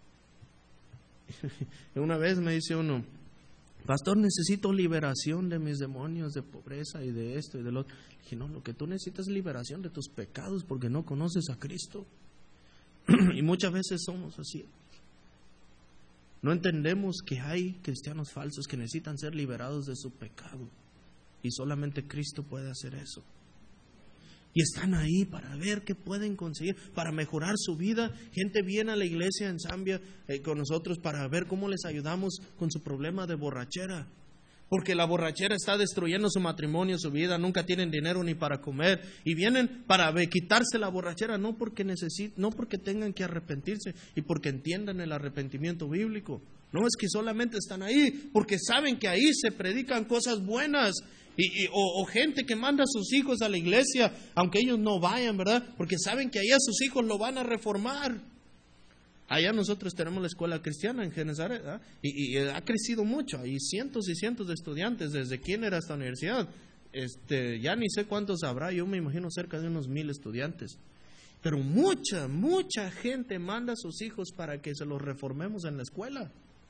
[SPEAKER 1] Una vez me dice uno, pastor, necesito liberación de mis demonios de pobreza y de esto y del otro. Le dije, no, lo que tú necesitas es liberación de tus pecados porque no conoces a Cristo. Y muchas veces somos así. No entendemos que hay cristianos falsos que necesitan ser liberados de su pecado. Y solamente Cristo puede hacer eso. Y están ahí para ver qué pueden conseguir, para mejorar su vida. Gente viene a la iglesia en Zambia eh, con nosotros para ver cómo les ayudamos con su problema de borrachera. Porque la borrachera está destruyendo su matrimonio, su vida, nunca tienen dinero ni para comer. Y vienen para quitarse la borrachera, no porque necesiten, no porque tengan que arrepentirse y porque entiendan el arrepentimiento bíblico. No es que solamente están ahí, porque saben que ahí se predican cosas buenas. Y, y, o, o gente que manda a sus hijos a la iglesia, aunque ellos no vayan, ¿verdad? Porque saben que allá sus hijos lo van a reformar. Allá nosotros tenemos la escuela cristiana en Genezaret, ¿verdad? Y, y ha crecido mucho. Hay cientos y cientos de estudiantes desde kinder hasta universidad. Este, ya ni sé cuántos habrá, yo me imagino cerca de unos mil estudiantes. Pero mucha, mucha gente manda a sus hijos para que se los reformemos en la escuela.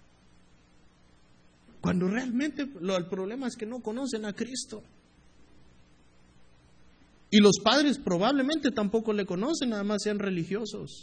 [SPEAKER 1] Cuando realmente lo, el problema es que no conocen a Cristo. Y los padres probablemente tampoco le conocen, nada más sean religiosos.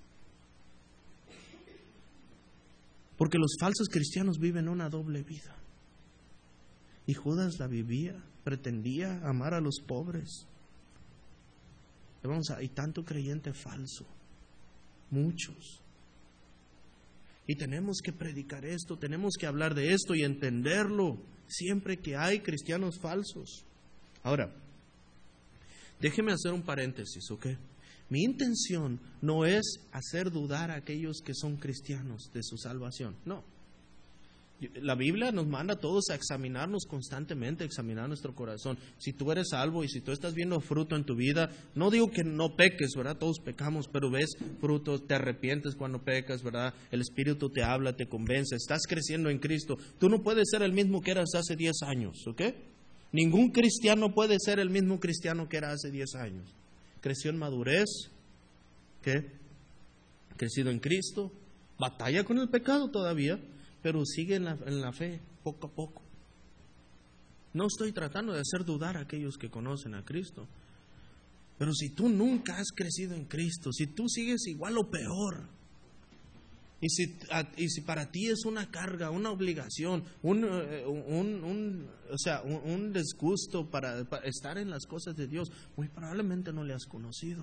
[SPEAKER 1] Porque los falsos cristianos viven una doble vida. Y Judas la vivía, pretendía amar a los pobres. Vamos, hay tanto creyente falso, muchos. Y tenemos que predicar esto, tenemos que hablar de esto y entenderlo siempre que hay cristianos falsos. Ahora, déjeme hacer un paréntesis, ¿ok? Mi intención no es hacer dudar a aquellos que son cristianos de su salvación, no. La Biblia nos manda a todos a examinarnos constantemente, a examinar nuestro corazón. Si tú eres salvo y si tú estás viendo fruto en tu vida, no digo que no peques, ¿verdad? Todos pecamos, pero ves frutos, te arrepientes cuando pecas, ¿verdad? El Espíritu te habla, te convence, estás creciendo en Cristo. Tú no puedes ser el mismo que eras hace diez años, ¿ok? Ningún cristiano puede ser el mismo cristiano que era hace diez años. Creció en madurez, ¿qué? Crecido en Cristo, batalla con el pecado todavía, pero sigue en la, en la fe, poco a poco. No estoy tratando de hacer dudar a aquellos que conocen a Cristo. Pero si tú nunca has crecido en Cristo, si tú sigues igual o peor, y si, a, y si para ti es una carga, una obligación, un, un, un, o sea, un, un disgusto para, para estar en las cosas de Dios, muy probablemente no le has conocido.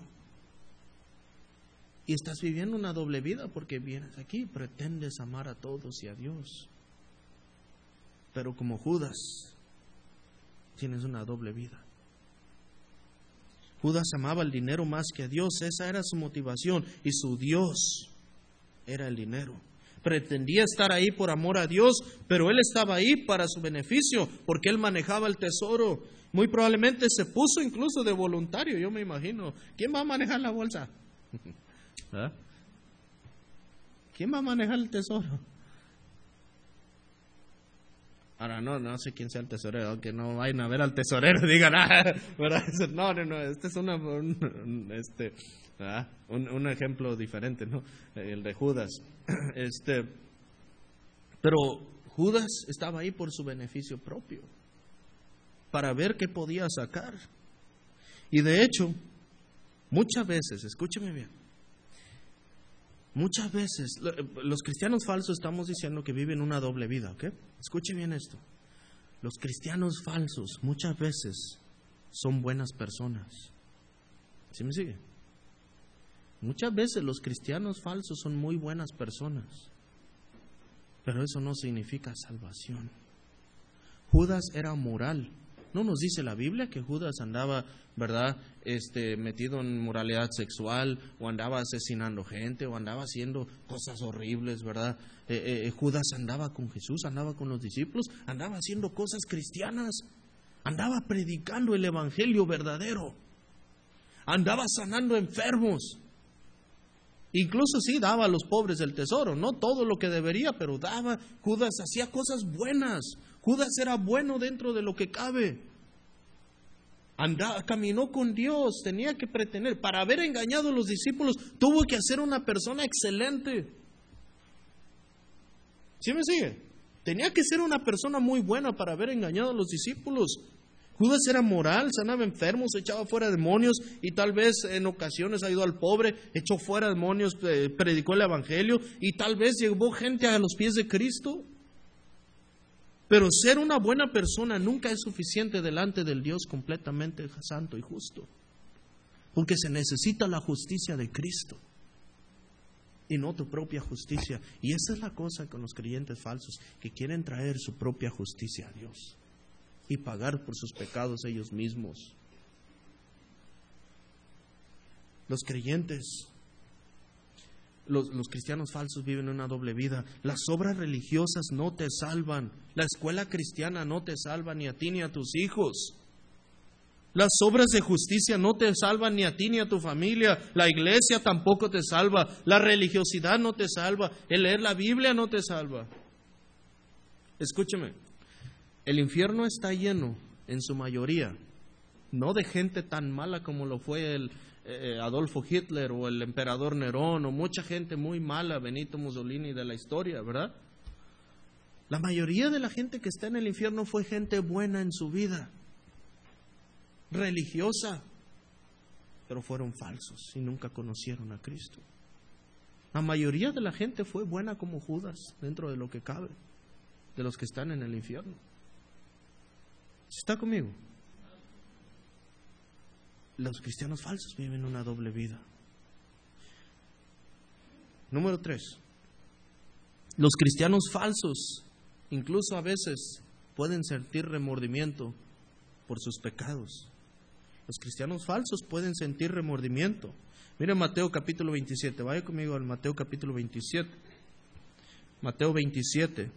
[SPEAKER 1] Y estás viviendo una doble vida porque vienes aquí y pretendes amar a todos y a Dios. Pero como Judas, tienes una doble vida. Judas amaba el dinero más que a Dios, esa era su motivación. Y su Dios era el dinero. Pretendía estar ahí por amor a Dios, pero él estaba ahí para su beneficio, porque él manejaba el tesoro. Muy probablemente se puso incluso de voluntario, yo me imagino. ¿Quién va a manejar la bolsa? ¿Ah? ¿Quién va a manejar el tesoro? Ahora no, no sé quién sea el tesorero, aunque no vayan a ver al tesorero, digan, ah, no, no, no, este es una, un, este, ah, un, un ejemplo diferente, ¿no? El de Judas. Este, Pero Judas estaba ahí por su beneficio propio, para ver qué podía sacar. Y de hecho, muchas veces, escúcheme bien, muchas veces los cristianos falsos estamos diciendo que viven una doble vida, ¿ok? Escuche bien esto. Los cristianos falsos muchas veces son buenas personas. ¿Sí me sigue? Muchas veces los cristianos falsos son muy buenas personas, pero eso no significa salvación. Judas era moral. ¿No nos dice la Biblia que Judas andaba, verdad, este, metido en moralidad sexual, o andaba asesinando gente, o andaba haciendo cosas horribles, verdad? Eh, eh, Judas andaba con Jesús, andaba con los discípulos, andaba haciendo cosas cristianas, andaba predicando el evangelio verdadero, andaba sanando enfermos. Incluso sí daba a los pobres el tesoro, no todo lo que debería, pero daba. Judas hacía cosas buenas. Judas era bueno dentro de lo que cabe. Andaba, caminó con Dios, tenía que pretender. Para haber engañado a los discípulos, tuvo que ser una persona excelente. ¿Sí me sigue? Tenía que ser una persona muy buena para haber engañado a los discípulos. Judas era moral, sanaba enfermos, echaba fuera demonios y tal vez en ocasiones ayudó al pobre, echó fuera demonios, eh, predicó el evangelio y tal vez llevó gente a los pies de Cristo. Pero ser una buena persona nunca es suficiente delante del Dios completamente santo y justo, porque se necesita la justicia de Cristo y no tu propia justicia. Y esa es la cosa con los creyentes falsos, que quieren traer su propia justicia a Dios y pagar por sus pecados ellos mismos. Los creyentes, los, los cristianos falsos viven una doble vida. Las obras religiosas no te salvan. La escuela cristiana no te salva ni a ti ni a tus hijos. Las obras de justicia no te salvan ni a ti ni a tu familia. La iglesia tampoco te salva. La religiosidad no te salva. El leer la Biblia no te salva. Escúcheme. El infierno está lleno, en su mayoría, no de gente tan mala como lo fue el eh, Adolfo Hitler o el emperador Nerón o mucha gente muy mala, Benito Mussolini de la historia, ¿verdad? La mayoría de la gente que está en el infierno fue gente buena en su vida, religiosa, pero fueron falsos y nunca conocieron a Cristo. La mayoría de la gente fue buena como Judas, dentro de lo que cabe, de los que están en el infierno. ¿Está conmigo? Los cristianos falsos viven una doble vida. Número tres. Los cristianos falsos, incluso a veces, pueden sentir remordimiento por sus pecados. Los cristianos falsos pueden sentir remordimiento. Mira Mateo capítulo veintisiete. Vaya conmigo al Mateo capítulo veintisiete. Mateo veintisiete.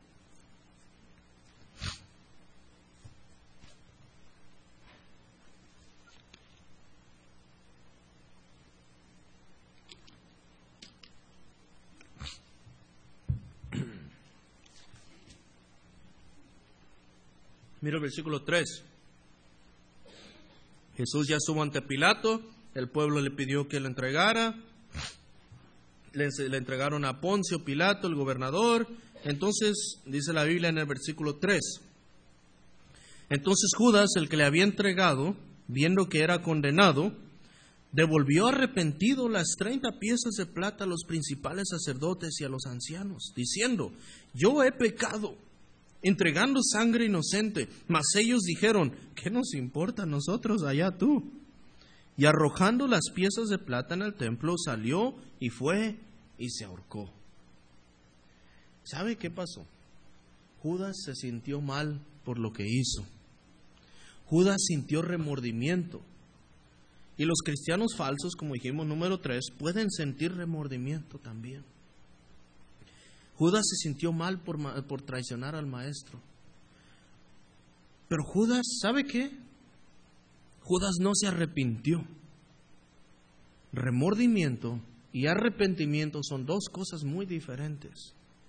[SPEAKER 1] Mira el versículo tres. Jesús ya estuvo ante Pilato, el pueblo le pidió que le entregara, le, le entregaron a Poncio Pilato, el gobernador. Entonces, dice la Biblia en el versículo tres, entonces Judas, el que le había entregado, viendo que era condenado, devolvió arrepentido las treinta piezas de plata a los principales sacerdotes y a los ancianos, diciendo, yo he pecado, entregando sangre inocente. Mas ellos dijeron, ¿qué nos importa a nosotros? Allá tú. Y arrojando las piezas de plata en el templo, salió y fue y se ahorcó. ¿Sabe qué pasó? Judas se sintió mal por lo que hizo. Judas sintió remordimiento. Y los cristianos falsos, como dijimos, número tres, pueden sentir remordimiento también. Judas se sintió mal por, por traicionar al maestro. Pero Judas, ¿sabe qué? Judas no se arrepintió. Remordimiento y arrepentimiento son dos cosas muy diferentes.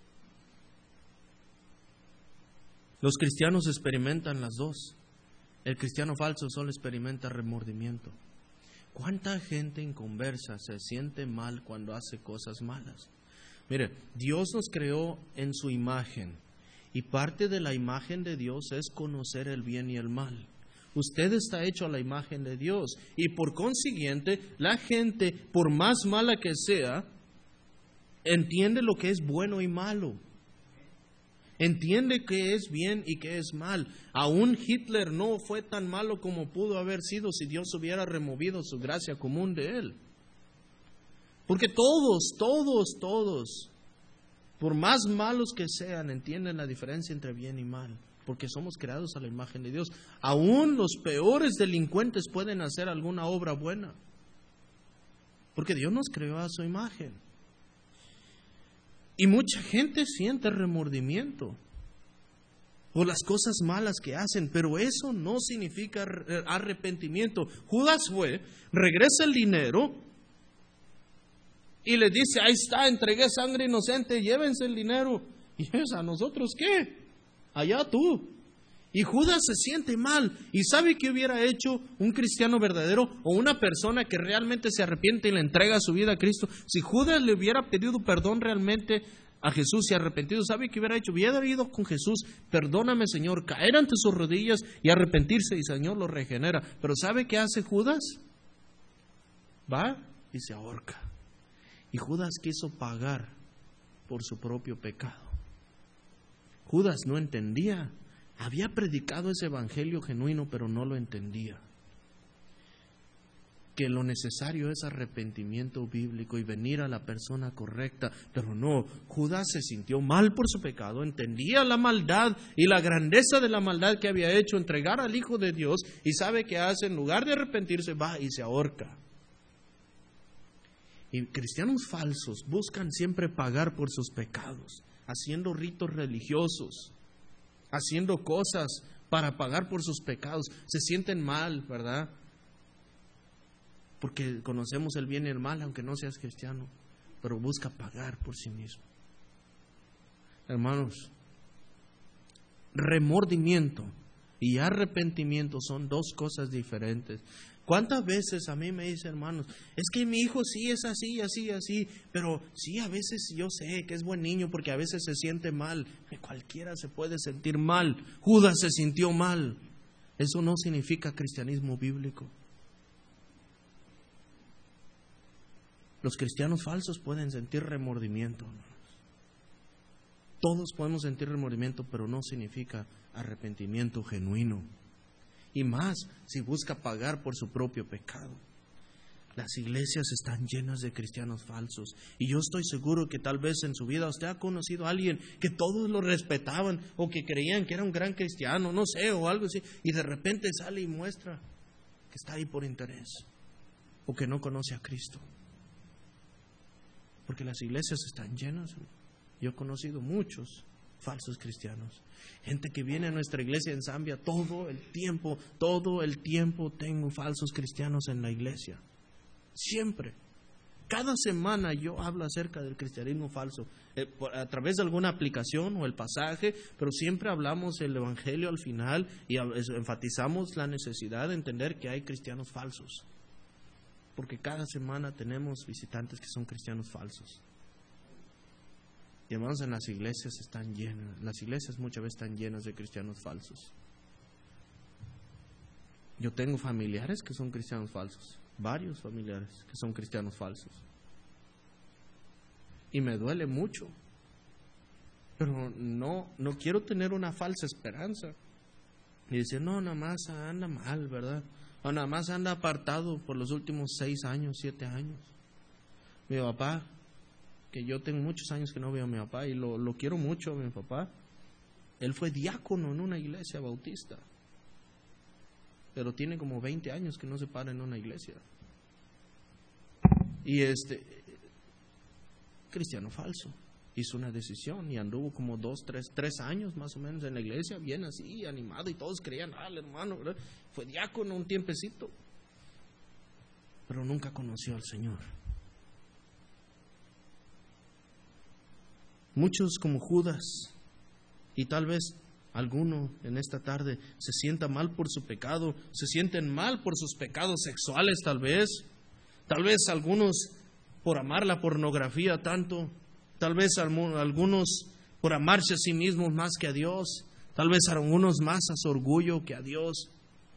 [SPEAKER 1] Los cristianos experimentan las dos. El cristiano falso solo experimenta remordimiento. ¿Cuánta gente inconversa se siente mal cuando hace cosas malas? Mire, Dios nos creó en su imagen y parte de la imagen de Dios es conocer el bien y el mal. Usted está hecho a la imagen de Dios y por consiguiente la gente, por más mala que sea, entiende lo que es bueno y malo. Entiende qué es bien y qué es mal. Aún Hitler no fue tan malo como pudo haber sido si Dios hubiera removido su gracia común de él. Porque todos, todos, todos, por más malos que sean, entienden la diferencia entre bien y mal. Porque somos creados a la imagen de Dios. Aún los peores delincuentes pueden hacer alguna obra buena. Porque Dios nos creó a su imagen. Y mucha gente siente remordimiento por las cosas malas que hacen, pero eso no significa arrepentimiento. Judas fue, regresa el dinero y le dice, ahí está, entregué sangre inocente, llévense el dinero. ¿Y es a nosotros qué? Allá tú. Y Judas se siente mal. ¿Y sabe qué hubiera hecho un cristiano verdadero o una persona que realmente se arrepiente y le entrega su vida a Cristo? Si Judas le hubiera pedido perdón realmente a Jesús y arrepentido, ¿sabe qué hubiera hecho? Hubiera ido con Jesús, perdóname Señor, caer ante sus rodillas y arrepentirse y Señor lo regenera. Pero ¿sabe qué hace Judas? Va y se ahorca. Y Judas quiso pagar por su propio pecado. Judas no entendía. Había predicado ese evangelio genuino, pero no lo entendía. Que lo necesario es arrepentimiento bíblico y venir a la persona correcta. Pero no, Judas se sintió mal por su pecado, entendía la maldad y la grandeza de la maldad que había hecho, entregar al Hijo de Dios, y sabe qué hace, en lugar de arrepentirse, va y se ahorca. Y cristianos falsos buscan siempre pagar por sus pecados, haciendo ritos religiosos, haciendo cosas para pagar por sus pecados. Se sienten mal, ¿verdad? Porque conocemos el bien y el mal, aunque no seas cristiano, pero busca pagar por sí mismo. Hermanos, remordimiento y arrepentimiento son dos cosas diferentes. ¿Cuántas veces a mí me dicen, hermanos, es que mi hijo sí es así, así, así, pero sí, a veces yo sé que es buen niño porque a veces se siente mal? Cualquiera se puede sentir mal. Judas se sintió mal. Eso no significa cristianismo bíblico. Los cristianos falsos pueden sentir remordimiento, hermanos. Todos podemos sentir remordimiento, pero no significa arrepentimiento genuino. Y más si busca pagar por su propio pecado. Las iglesias están llenas de cristianos falsos. Y yo estoy seguro que tal vez en su vida usted ha conocido a alguien que todos lo respetaban o que creían que era un gran cristiano, no sé, o algo así. Y de repente sale y muestra que está ahí por interés o que no conoce a Cristo. Porque las iglesias están llenas. Yo he conocido muchos falsos cristianos. Gente que viene a nuestra iglesia en Zambia todo el tiempo, todo el tiempo tengo falsos cristianos en la iglesia. Siempre. Cada semana yo hablo acerca del cristianismo falso, eh, a través de alguna aplicación o el pasaje, pero siempre hablamos el evangelio al final y enfatizamos la necesidad de entender que hay cristianos falsos. Porque cada semana tenemos visitantes que son cristianos falsos. Y hermanos, en las iglesias están llenas, las iglesias muchas veces están llenas de cristianos falsos. Yo tengo familiares que son cristianos falsos, varios familiares que son cristianos falsos. Y me duele mucho, pero no, no quiero tener una falsa esperanza. Y decir, no, nada más anda mal, ¿verdad? O nada más anda apartado por los últimos seis años, siete años. Mi papá, que yo tengo muchos años que no veo a mi papá y lo, lo quiero mucho a mi papá. Él fue diácono en una iglesia bautista, pero tiene como veinte años que no se para en una iglesia. Y este cristiano falso hizo una decisión y anduvo como dos, tres, tres años más o menos en la iglesia, bien así, animado, y todos creían, ah, el hermano, ¿verdad? Fue diácono un tiempecito, pero nunca conoció al Señor. Muchos como Judas, y tal vez alguno en esta tarde se sienta mal por su pecado, se sienten mal por sus pecados sexuales tal vez, tal vez algunos por amar la pornografía tanto, Tal vez algunos por amarse a sí mismos más que a Dios. Tal vez algunos más a su orgullo que a Dios.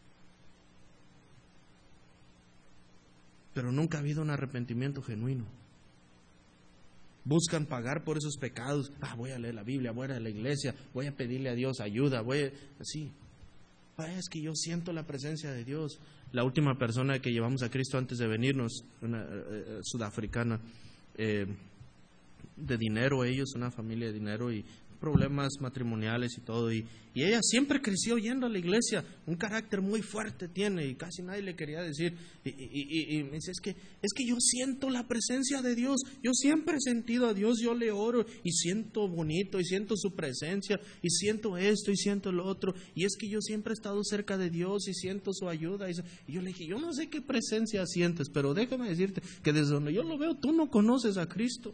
[SPEAKER 1] Pero nunca ha habido un arrepentimiento genuino. Buscan pagar por esos pecados. Ah, voy a leer la Biblia, voy a ir a la iglesia, voy a pedirle a Dios ayuda, voy a... así. Ah, es que yo siento la presencia de Dios. La última persona que llevamos a Cristo antes de venirnos, una eh, sudafricana, eh, de dinero ellos, una familia de dinero y problemas matrimoniales y todo, y, y ella siempre creció yendo a la iglesia, un carácter muy fuerte tiene y casi nadie le quería decir, y, y, y, y me dice, es que, es que yo siento la presencia de Dios, yo siempre he sentido a Dios, yo le oro y siento bonito y siento su presencia y siento esto y siento lo otro, y es que yo siempre he estado cerca de Dios y siento su ayuda, y, y yo le dije, yo no sé qué presencia sientes, pero déjame decirte que desde donde yo lo veo, tú no conoces a Cristo.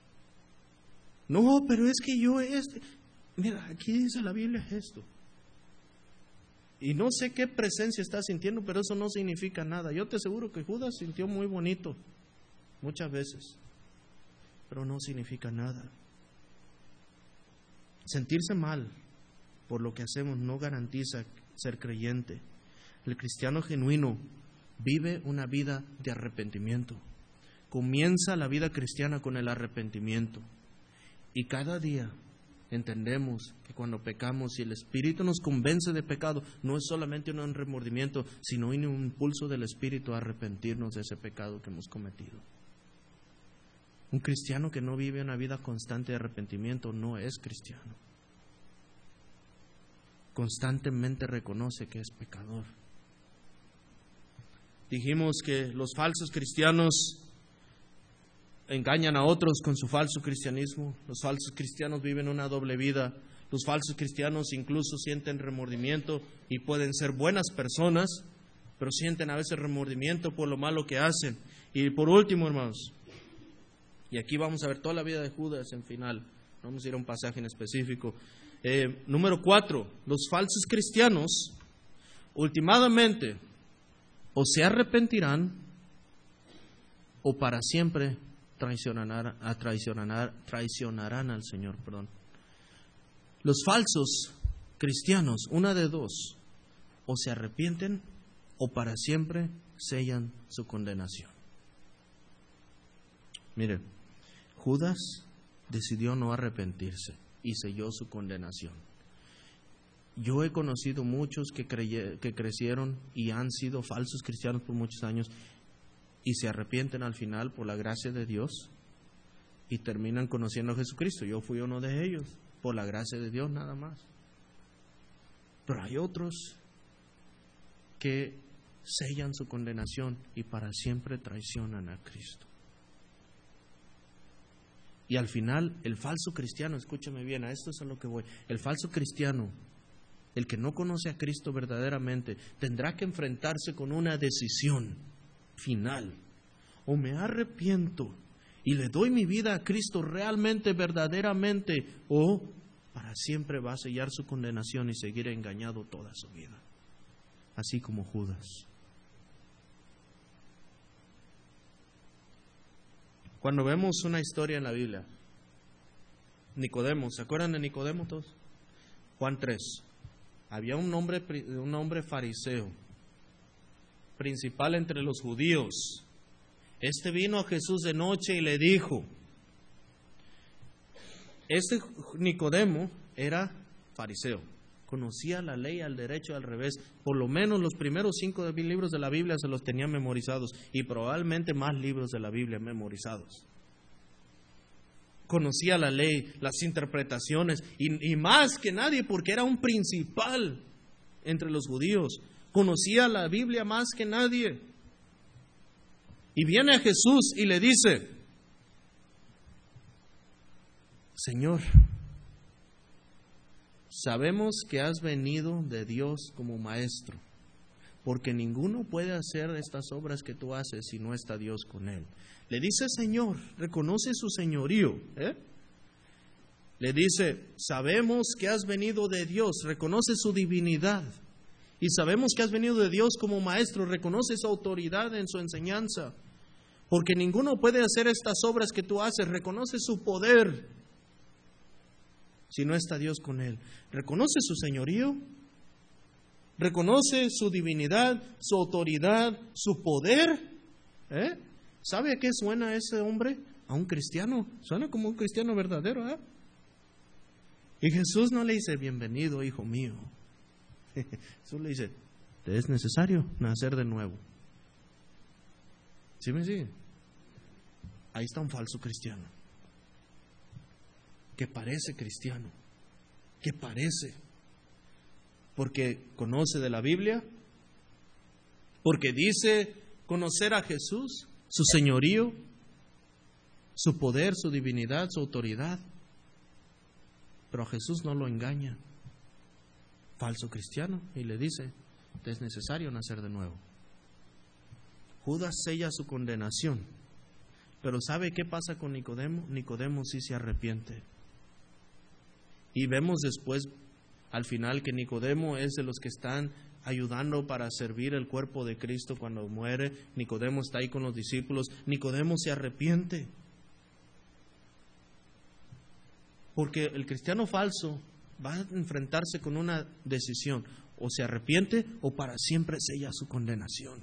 [SPEAKER 1] No, pero es que yo este, mira, aquí dice la Biblia esto. Y no sé qué presencia estás sintiendo, pero eso no significa nada. Yo te aseguro que Judas sintió muy bonito muchas veces, pero no significa nada. Sentirse mal por lo que hacemos no garantiza ser creyente. El cristiano genuino vive una vida de arrepentimiento. Comienza la vida cristiana con el arrepentimiento. Y cada día entendemos que cuando pecamos y el Espíritu nos convence de pecado, no es solamente un remordimiento, sino un impulso del Espíritu a arrepentirnos de ese pecado que hemos cometido. Un cristiano que no vive una vida constante de arrepentimiento no es cristiano. Constantemente reconoce que es pecador. Dijimos que los falsos cristianos engañan a otros con su falso cristianismo. Los falsos cristianos viven una doble vida. Los falsos cristianos incluso sienten remordimiento y pueden ser buenas personas, pero sienten a veces remordimiento por lo malo que hacen. Y por último, hermanos, y aquí vamos a ver toda la vida de Judas en final, vamos a ir a un pasaje en específico. Eh, número cuatro, los falsos cristianos últimamente o se arrepentirán o para siempre Traicionarán, a traicionar, traicionarán al Señor. Perdón. Los falsos cristianos, una de dos, o se arrepienten o para siempre sellan su condenación. Mire, Judas decidió no arrepentirse y selló su condenación. Yo he conocido muchos que, creye, que crecieron y han sido falsos cristianos por muchos años y se arrepienten al final por la gracia de Dios y terminan conociendo a Jesucristo. Yo fui uno de ellos, por la gracia de Dios nada más. Pero hay otros que sellan su condenación y para siempre traicionan a Cristo. Y al final, el falso cristiano, escúchame bien, a esto es a lo que voy, el falso cristiano, el que no conoce a Cristo verdaderamente, tendrá que enfrentarse con una decisión final. O me arrepiento y le doy mi vida a Cristo realmente, verdaderamente, o para siempre va a sellar su condenación y seguir engañado toda su vida, así como Judas. Cuando vemos una historia en la Biblia, Nicodemo, ¿se acuerdan de Nicodemo todos? Juan tres. Había un hombre, un hombre fariseo, principal entre los judíos. Este vino a Jesús de noche y le dijo, este Nicodemo era fariseo, conocía la ley al derecho y al revés, por lo menos los primeros cinco libros de la Biblia se los tenía memorizados y probablemente más libros de la Biblia memorizados. Conocía la ley, las interpretaciones y, y más que nadie porque era un principal entre los judíos. Conocía la Biblia más que nadie. Y viene a Jesús y le dice, Señor, sabemos que has venido de Dios como maestro, porque ninguno puede hacer estas obras que tú haces si no está Dios con él. Le dice Señor, reconoce su señorío, ¿eh? Le dice, sabemos que has venido de Dios, reconoce su divinidad. Y sabemos que has venido de Dios como maestro, reconoce su autoridad en su enseñanza. Porque ninguno puede hacer estas obras que tú haces. Reconoce su poder si no está Dios con él. Reconoce su señorío. Reconoce su divinidad, su autoridad, su poder. ¿Eh? ¿Sabe a qué suena ese hombre? A un cristiano. Suena como un cristiano verdadero. ¿eh? Y Jesús no le dice, bienvenido, hijo mío. Jesús le dice, te es necesario nacer de nuevo. ¿Sí me sigue? Ahí está un falso cristiano. Que parece cristiano. Que parece. Porque conoce de la Biblia. Porque dice conocer a Jesús, su señorío, su poder, su divinidad, su autoridad. Pero a Jesús no lo engaña. Falso cristiano. Y le dice, te es necesario nacer de nuevo. Judas sella su condenación. Pero ¿sabe qué pasa con Nicodemo? Nicodemo sí se arrepiente. Y vemos después, al final, que Nicodemo es de los que están ayudando para servir el cuerpo de Cristo cuando muere. Nicodemo está ahí con los discípulos. Nicodemo se arrepiente. Porque el cristiano falso va a enfrentarse con una decisión. O se arrepiente o para siempre sella su condenación.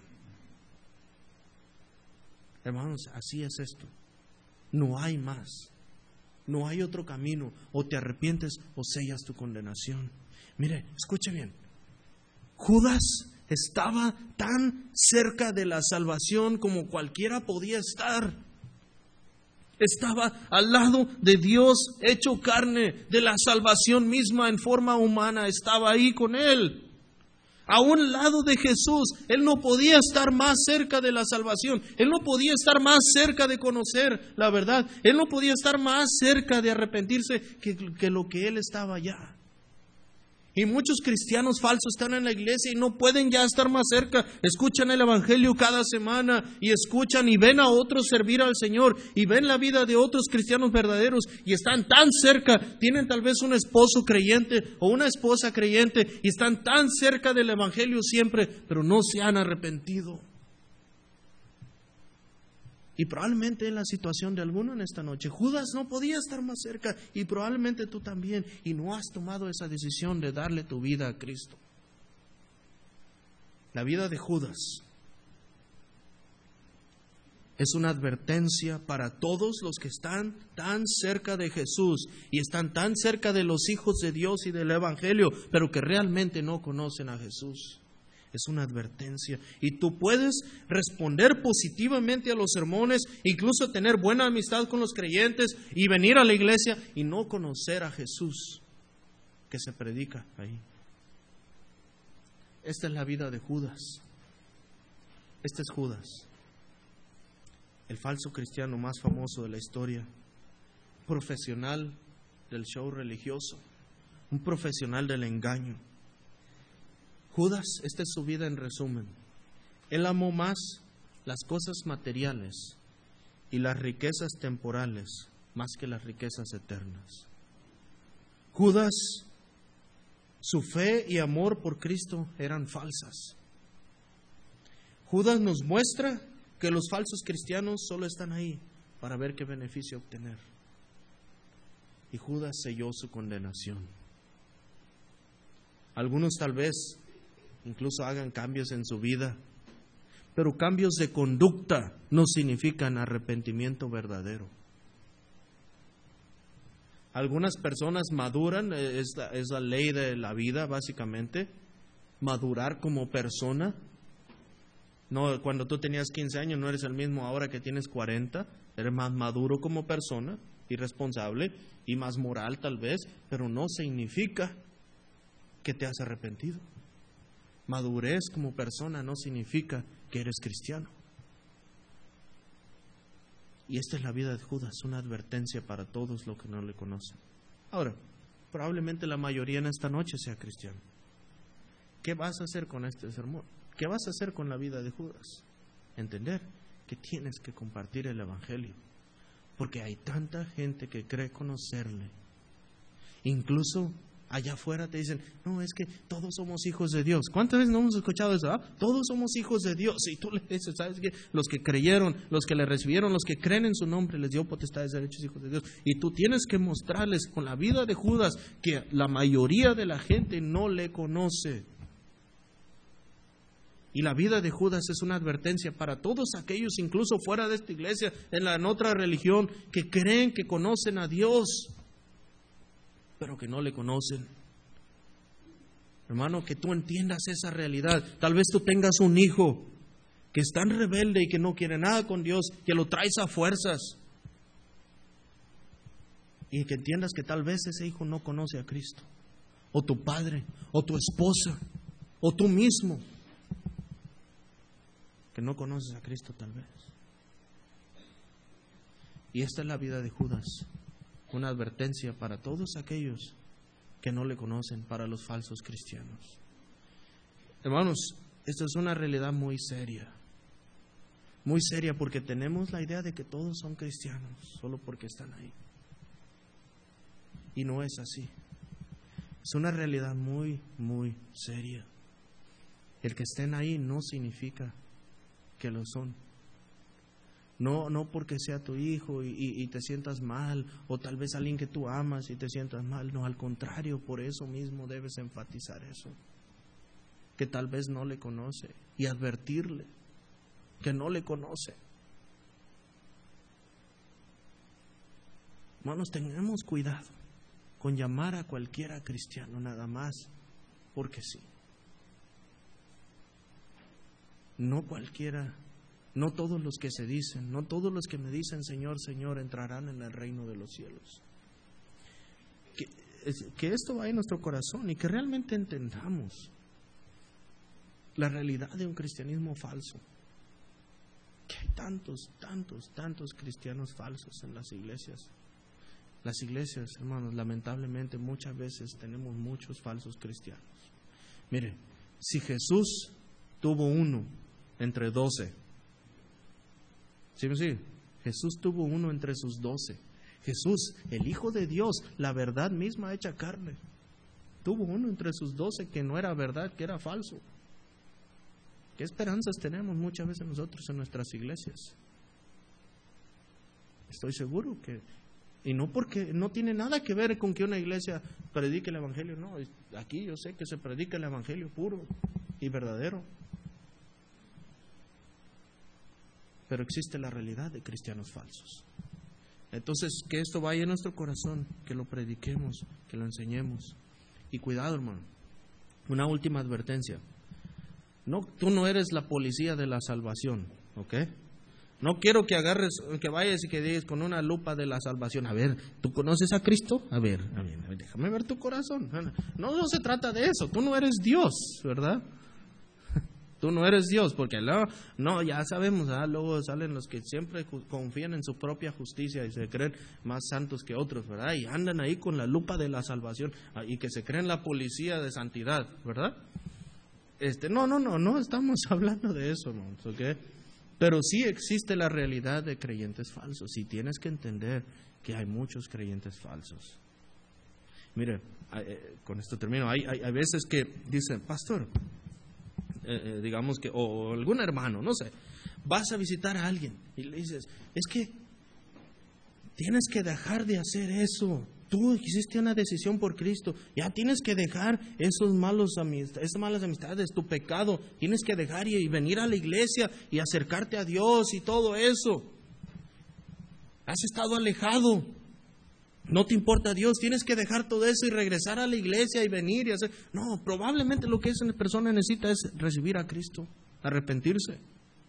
[SPEAKER 1] Hermanos, así es esto. No hay más. No hay otro camino. O te arrepientes o sellas tu condenación. Mire, escuche bien. Judas estaba tan cerca de la salvación como cualquiera podía estar. Estaba al lado de Dios hecho carne, de la salvación misma en forma humana. Estaba ahí con Él. A un lado de Jesús. Él no podía estar más cerca de la salvación. Él no podía estar más cerca de conocer la verdad. Él no podía estar más cerca de arrepentirse que, que lo que Él estaba allá. Y muchos cristianos falsos están en la iglesia y no pueden ya estar más cerca. Escuchan el Evangelio cada semana y escuchan y ven a otros servir al Señor y ven la vida de otros cristianos verdaderos y están tan cerca. Tienen tal vez un esposo creyente o una esposa creyente y están tan cerca del Evangelio siempre, pero no se han arrepentido. Y probablemente en la situación de alguno en esta noche, Judas no podía estar más cerca y probablemente tú también, y no has tomado esa decisión de darle tu vida a Cristo. La vida de Judas es una advertencia para todos los que están tan cerca de Jesús y están tan cerca de los hijos de Dios y del Evangelio, pero que realmente no conocen a Jesús. Es una advertencia. Y tú puedes responder positivamente a los sermones, incluso tener buena amistad con los creyentes y venir a la iglesia y no conocer a Jesús que se predica ahí. Esta es la vida de Judas. Este es Judas, el falso cristiano más famoso de la historia, profesional del show religioso, un profesional del engaño. Judas, esta es su vida en resumen. Él amó más las cosas materiales y las riquezas temporales más que las riquezas eternas. Judas, su fe y amor por Cristo eran falsas. Judas nos muestra que los falsos cristianos solo están ahí para ver qué beneficio obtener. Y Judas selló su condenación. Algunos tal vez incluso hagan cambios en su vida, pero cambios de conducta no significan arrepentimiento verdadero. Algunas personas maduran, es la, es la ley de la vida básicamente, madurar como persona. No, cuando tú tenías quince años no eres el mismo ahora que tienes cuarenta, eres más maduro como persona y responsable y más moral tal vez, pero no significa que te has arrepentido. Madurez como persona no significa que eres cristiano. Y esta es la vida de Judas, una advertencia para todos los que no le conocen. Ahora, probablemente la mayoría en esta noche sea cristiano. ¿Qué vas a hacer con este sermón? ¿Qué vas a hacer con la vida de Judas? Entender que tienes que compartir el Evangelio, porque hay tanta gente que cree conocerle, incluso Allá afuera te dicen, no, es que todos somos hijos de Dios. ¿Cuántas veces no hemos escuchado eso? Ah? Todos somos hijos de Dios. Y tú le dices, ¿sabes qué? Los que creyeron, los que le recibieron, los que creen en su nombre, les dio potestad de ser hechos hijos de Dios. Y tú tienes que mostrarles con la vida de Judas que la mayoría de la gente no le conoce. Y la vida de Judas es una advertencia para todos aquellos, incluso fuera de esta iglesia, en, la, en otra religión, que creen que conocen a Dios, pero que no le conocen. Hermano, que tú entiendas esa realidad. Tal vez tú tengas un hijo que es tan rebelde y que no quiere nada con Dios, que lo traes a fuerzas. Y que entiendas que tal vez ese hijo no conoce a Cristo. O tu padre, o tu esposa, o tú mismo, que no conoces a Cristo tal vez. Y esta es la vida de Judas. Una advertencia para todos aquellos que no le conocen, para los falsos cristianos. Hermanos, esta es una realidad muy seria. Muy seria porque tenemos la idea de que todos son cristianos, solo porque están ahí. Y no es así. Es una realidad muy, muy seria. El que estén ahí no significa que lo son. No, no porque sea tu hijo y, y, y te sientas mal, o tal vez alguien que tú amas y te sientas mal. No, al contrario, por eso mismo debes enfatizar eso. Que tal vez no le conoce y advertirle que no le conoce. Hermanos, tengamos cuidado con llamar a cualquiera cristiano nada más porque sí. No cualquiera. No todos los que se dicen, no todos los que me dicen Señor, Señor, entrarán en el reino de los cielos. Que, que esto vaya en nuestro corazón y que realmente entendamos la realidad de un cristianismo falso. Que hay tantos, tantos, tantos cristianos falsos en las iglesias. Las iglesias, hermanos, lamentablemente muchas veces tenemos muchos falsos cristianos. Mire, si Jesús tuvo uno entre doce, ¿sí me sigue? Jesús tuvo uno entre sus doce. Jesús, el Hijo de Dios, la verdad misma hecha carne, tuvo uno entre sus doce que no era verdad, que era falso. ¿Qué esperanzas tenemos muchas veces nosotros en nuestras iglesias? Estoy seguro que, y no porque no tiene nada que ver con que una iglesia predique el evangelio, no, aquí yo sé que se predica el evangelio puro y verdadero. Pero existe la realidad de cristianos falsos. Entonces, que esto vaya en nuestro corazón, que lo prediquemos, que lo enseñemos. Y cuidado, hermano. Una última advertencia. No, tú no eres la policía de la salvación, ¿ok? No quiero que agarres, que vayas y que digas con una lupa de la salvación, a ver, ¿tú conoces a Cristo? A ver, a ver, a ver, déjame ver tu corazón. No, no se trata de eso. Tú no eres Dios, ¿verdad? Tú no eres Dios, porque no, no ya sabemos, ¿ah? Luego salen los que siempre confían en su propia justicia y se creen más santos que otros, ¿verdad? Y andan ahí con la lupa de la salvación y que se creen la policía de santidad, ¿verdad? Este, no, no, no, no estamos hablando de eso, hermanos, ¿ok? Pero sí existe la realidad de creyentes falsos y tienes que entender que hay muchos creyentes falsos. Mire, eh, con esto termino. Hay, hay, hay veces que dicen, pastor, Eh, eh, digamos que, o, o algún hermano, no sé, vas a visitar a alguien y le dices, es que tienes que dejar de hacer eso. Tú hiciste una decisión por Cristo, ya tienes que dejar esos malos amist- esas malas amistades, tu pecado, tienes que dejar y, y venir a la iglesia y acercarte a Dios y todo eso. Has estado alejado. No te importa Dios, tienes que dejar todo eso y regresar a la iglesia y venir y hacer... No, probablemente lo que esa persona necesita es recibir a Cristo, arrepentirse.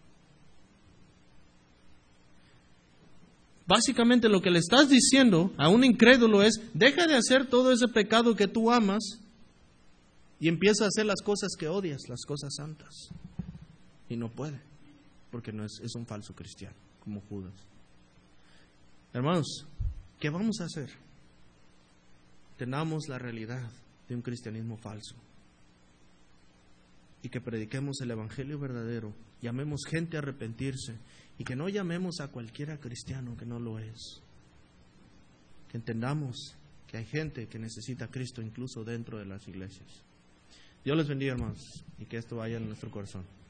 [SPEAKER 1] Básicamente lo que le estás diciendo a un incrédulo es, deja de hacer todo ese pecado que tú amas y empieza a hacer las cosas que odias, las cosas santas. Y no puede, porque no es, es un falso cristiano, como Judas. Hermanos, ¿qué vamos a hacer? Tenamos la realidad de un cristianismo falso y que prediquemos el evangelio verdadero, llamemos gente a arrepentirse y que no llamemos a cualquiera cristiano que no lo es. Que entendamos que hay gente que necesita a Cristo incluso dentro de las iglesias. Dios les bendiga, hermanos, y que esto vaya en nuestro corazón.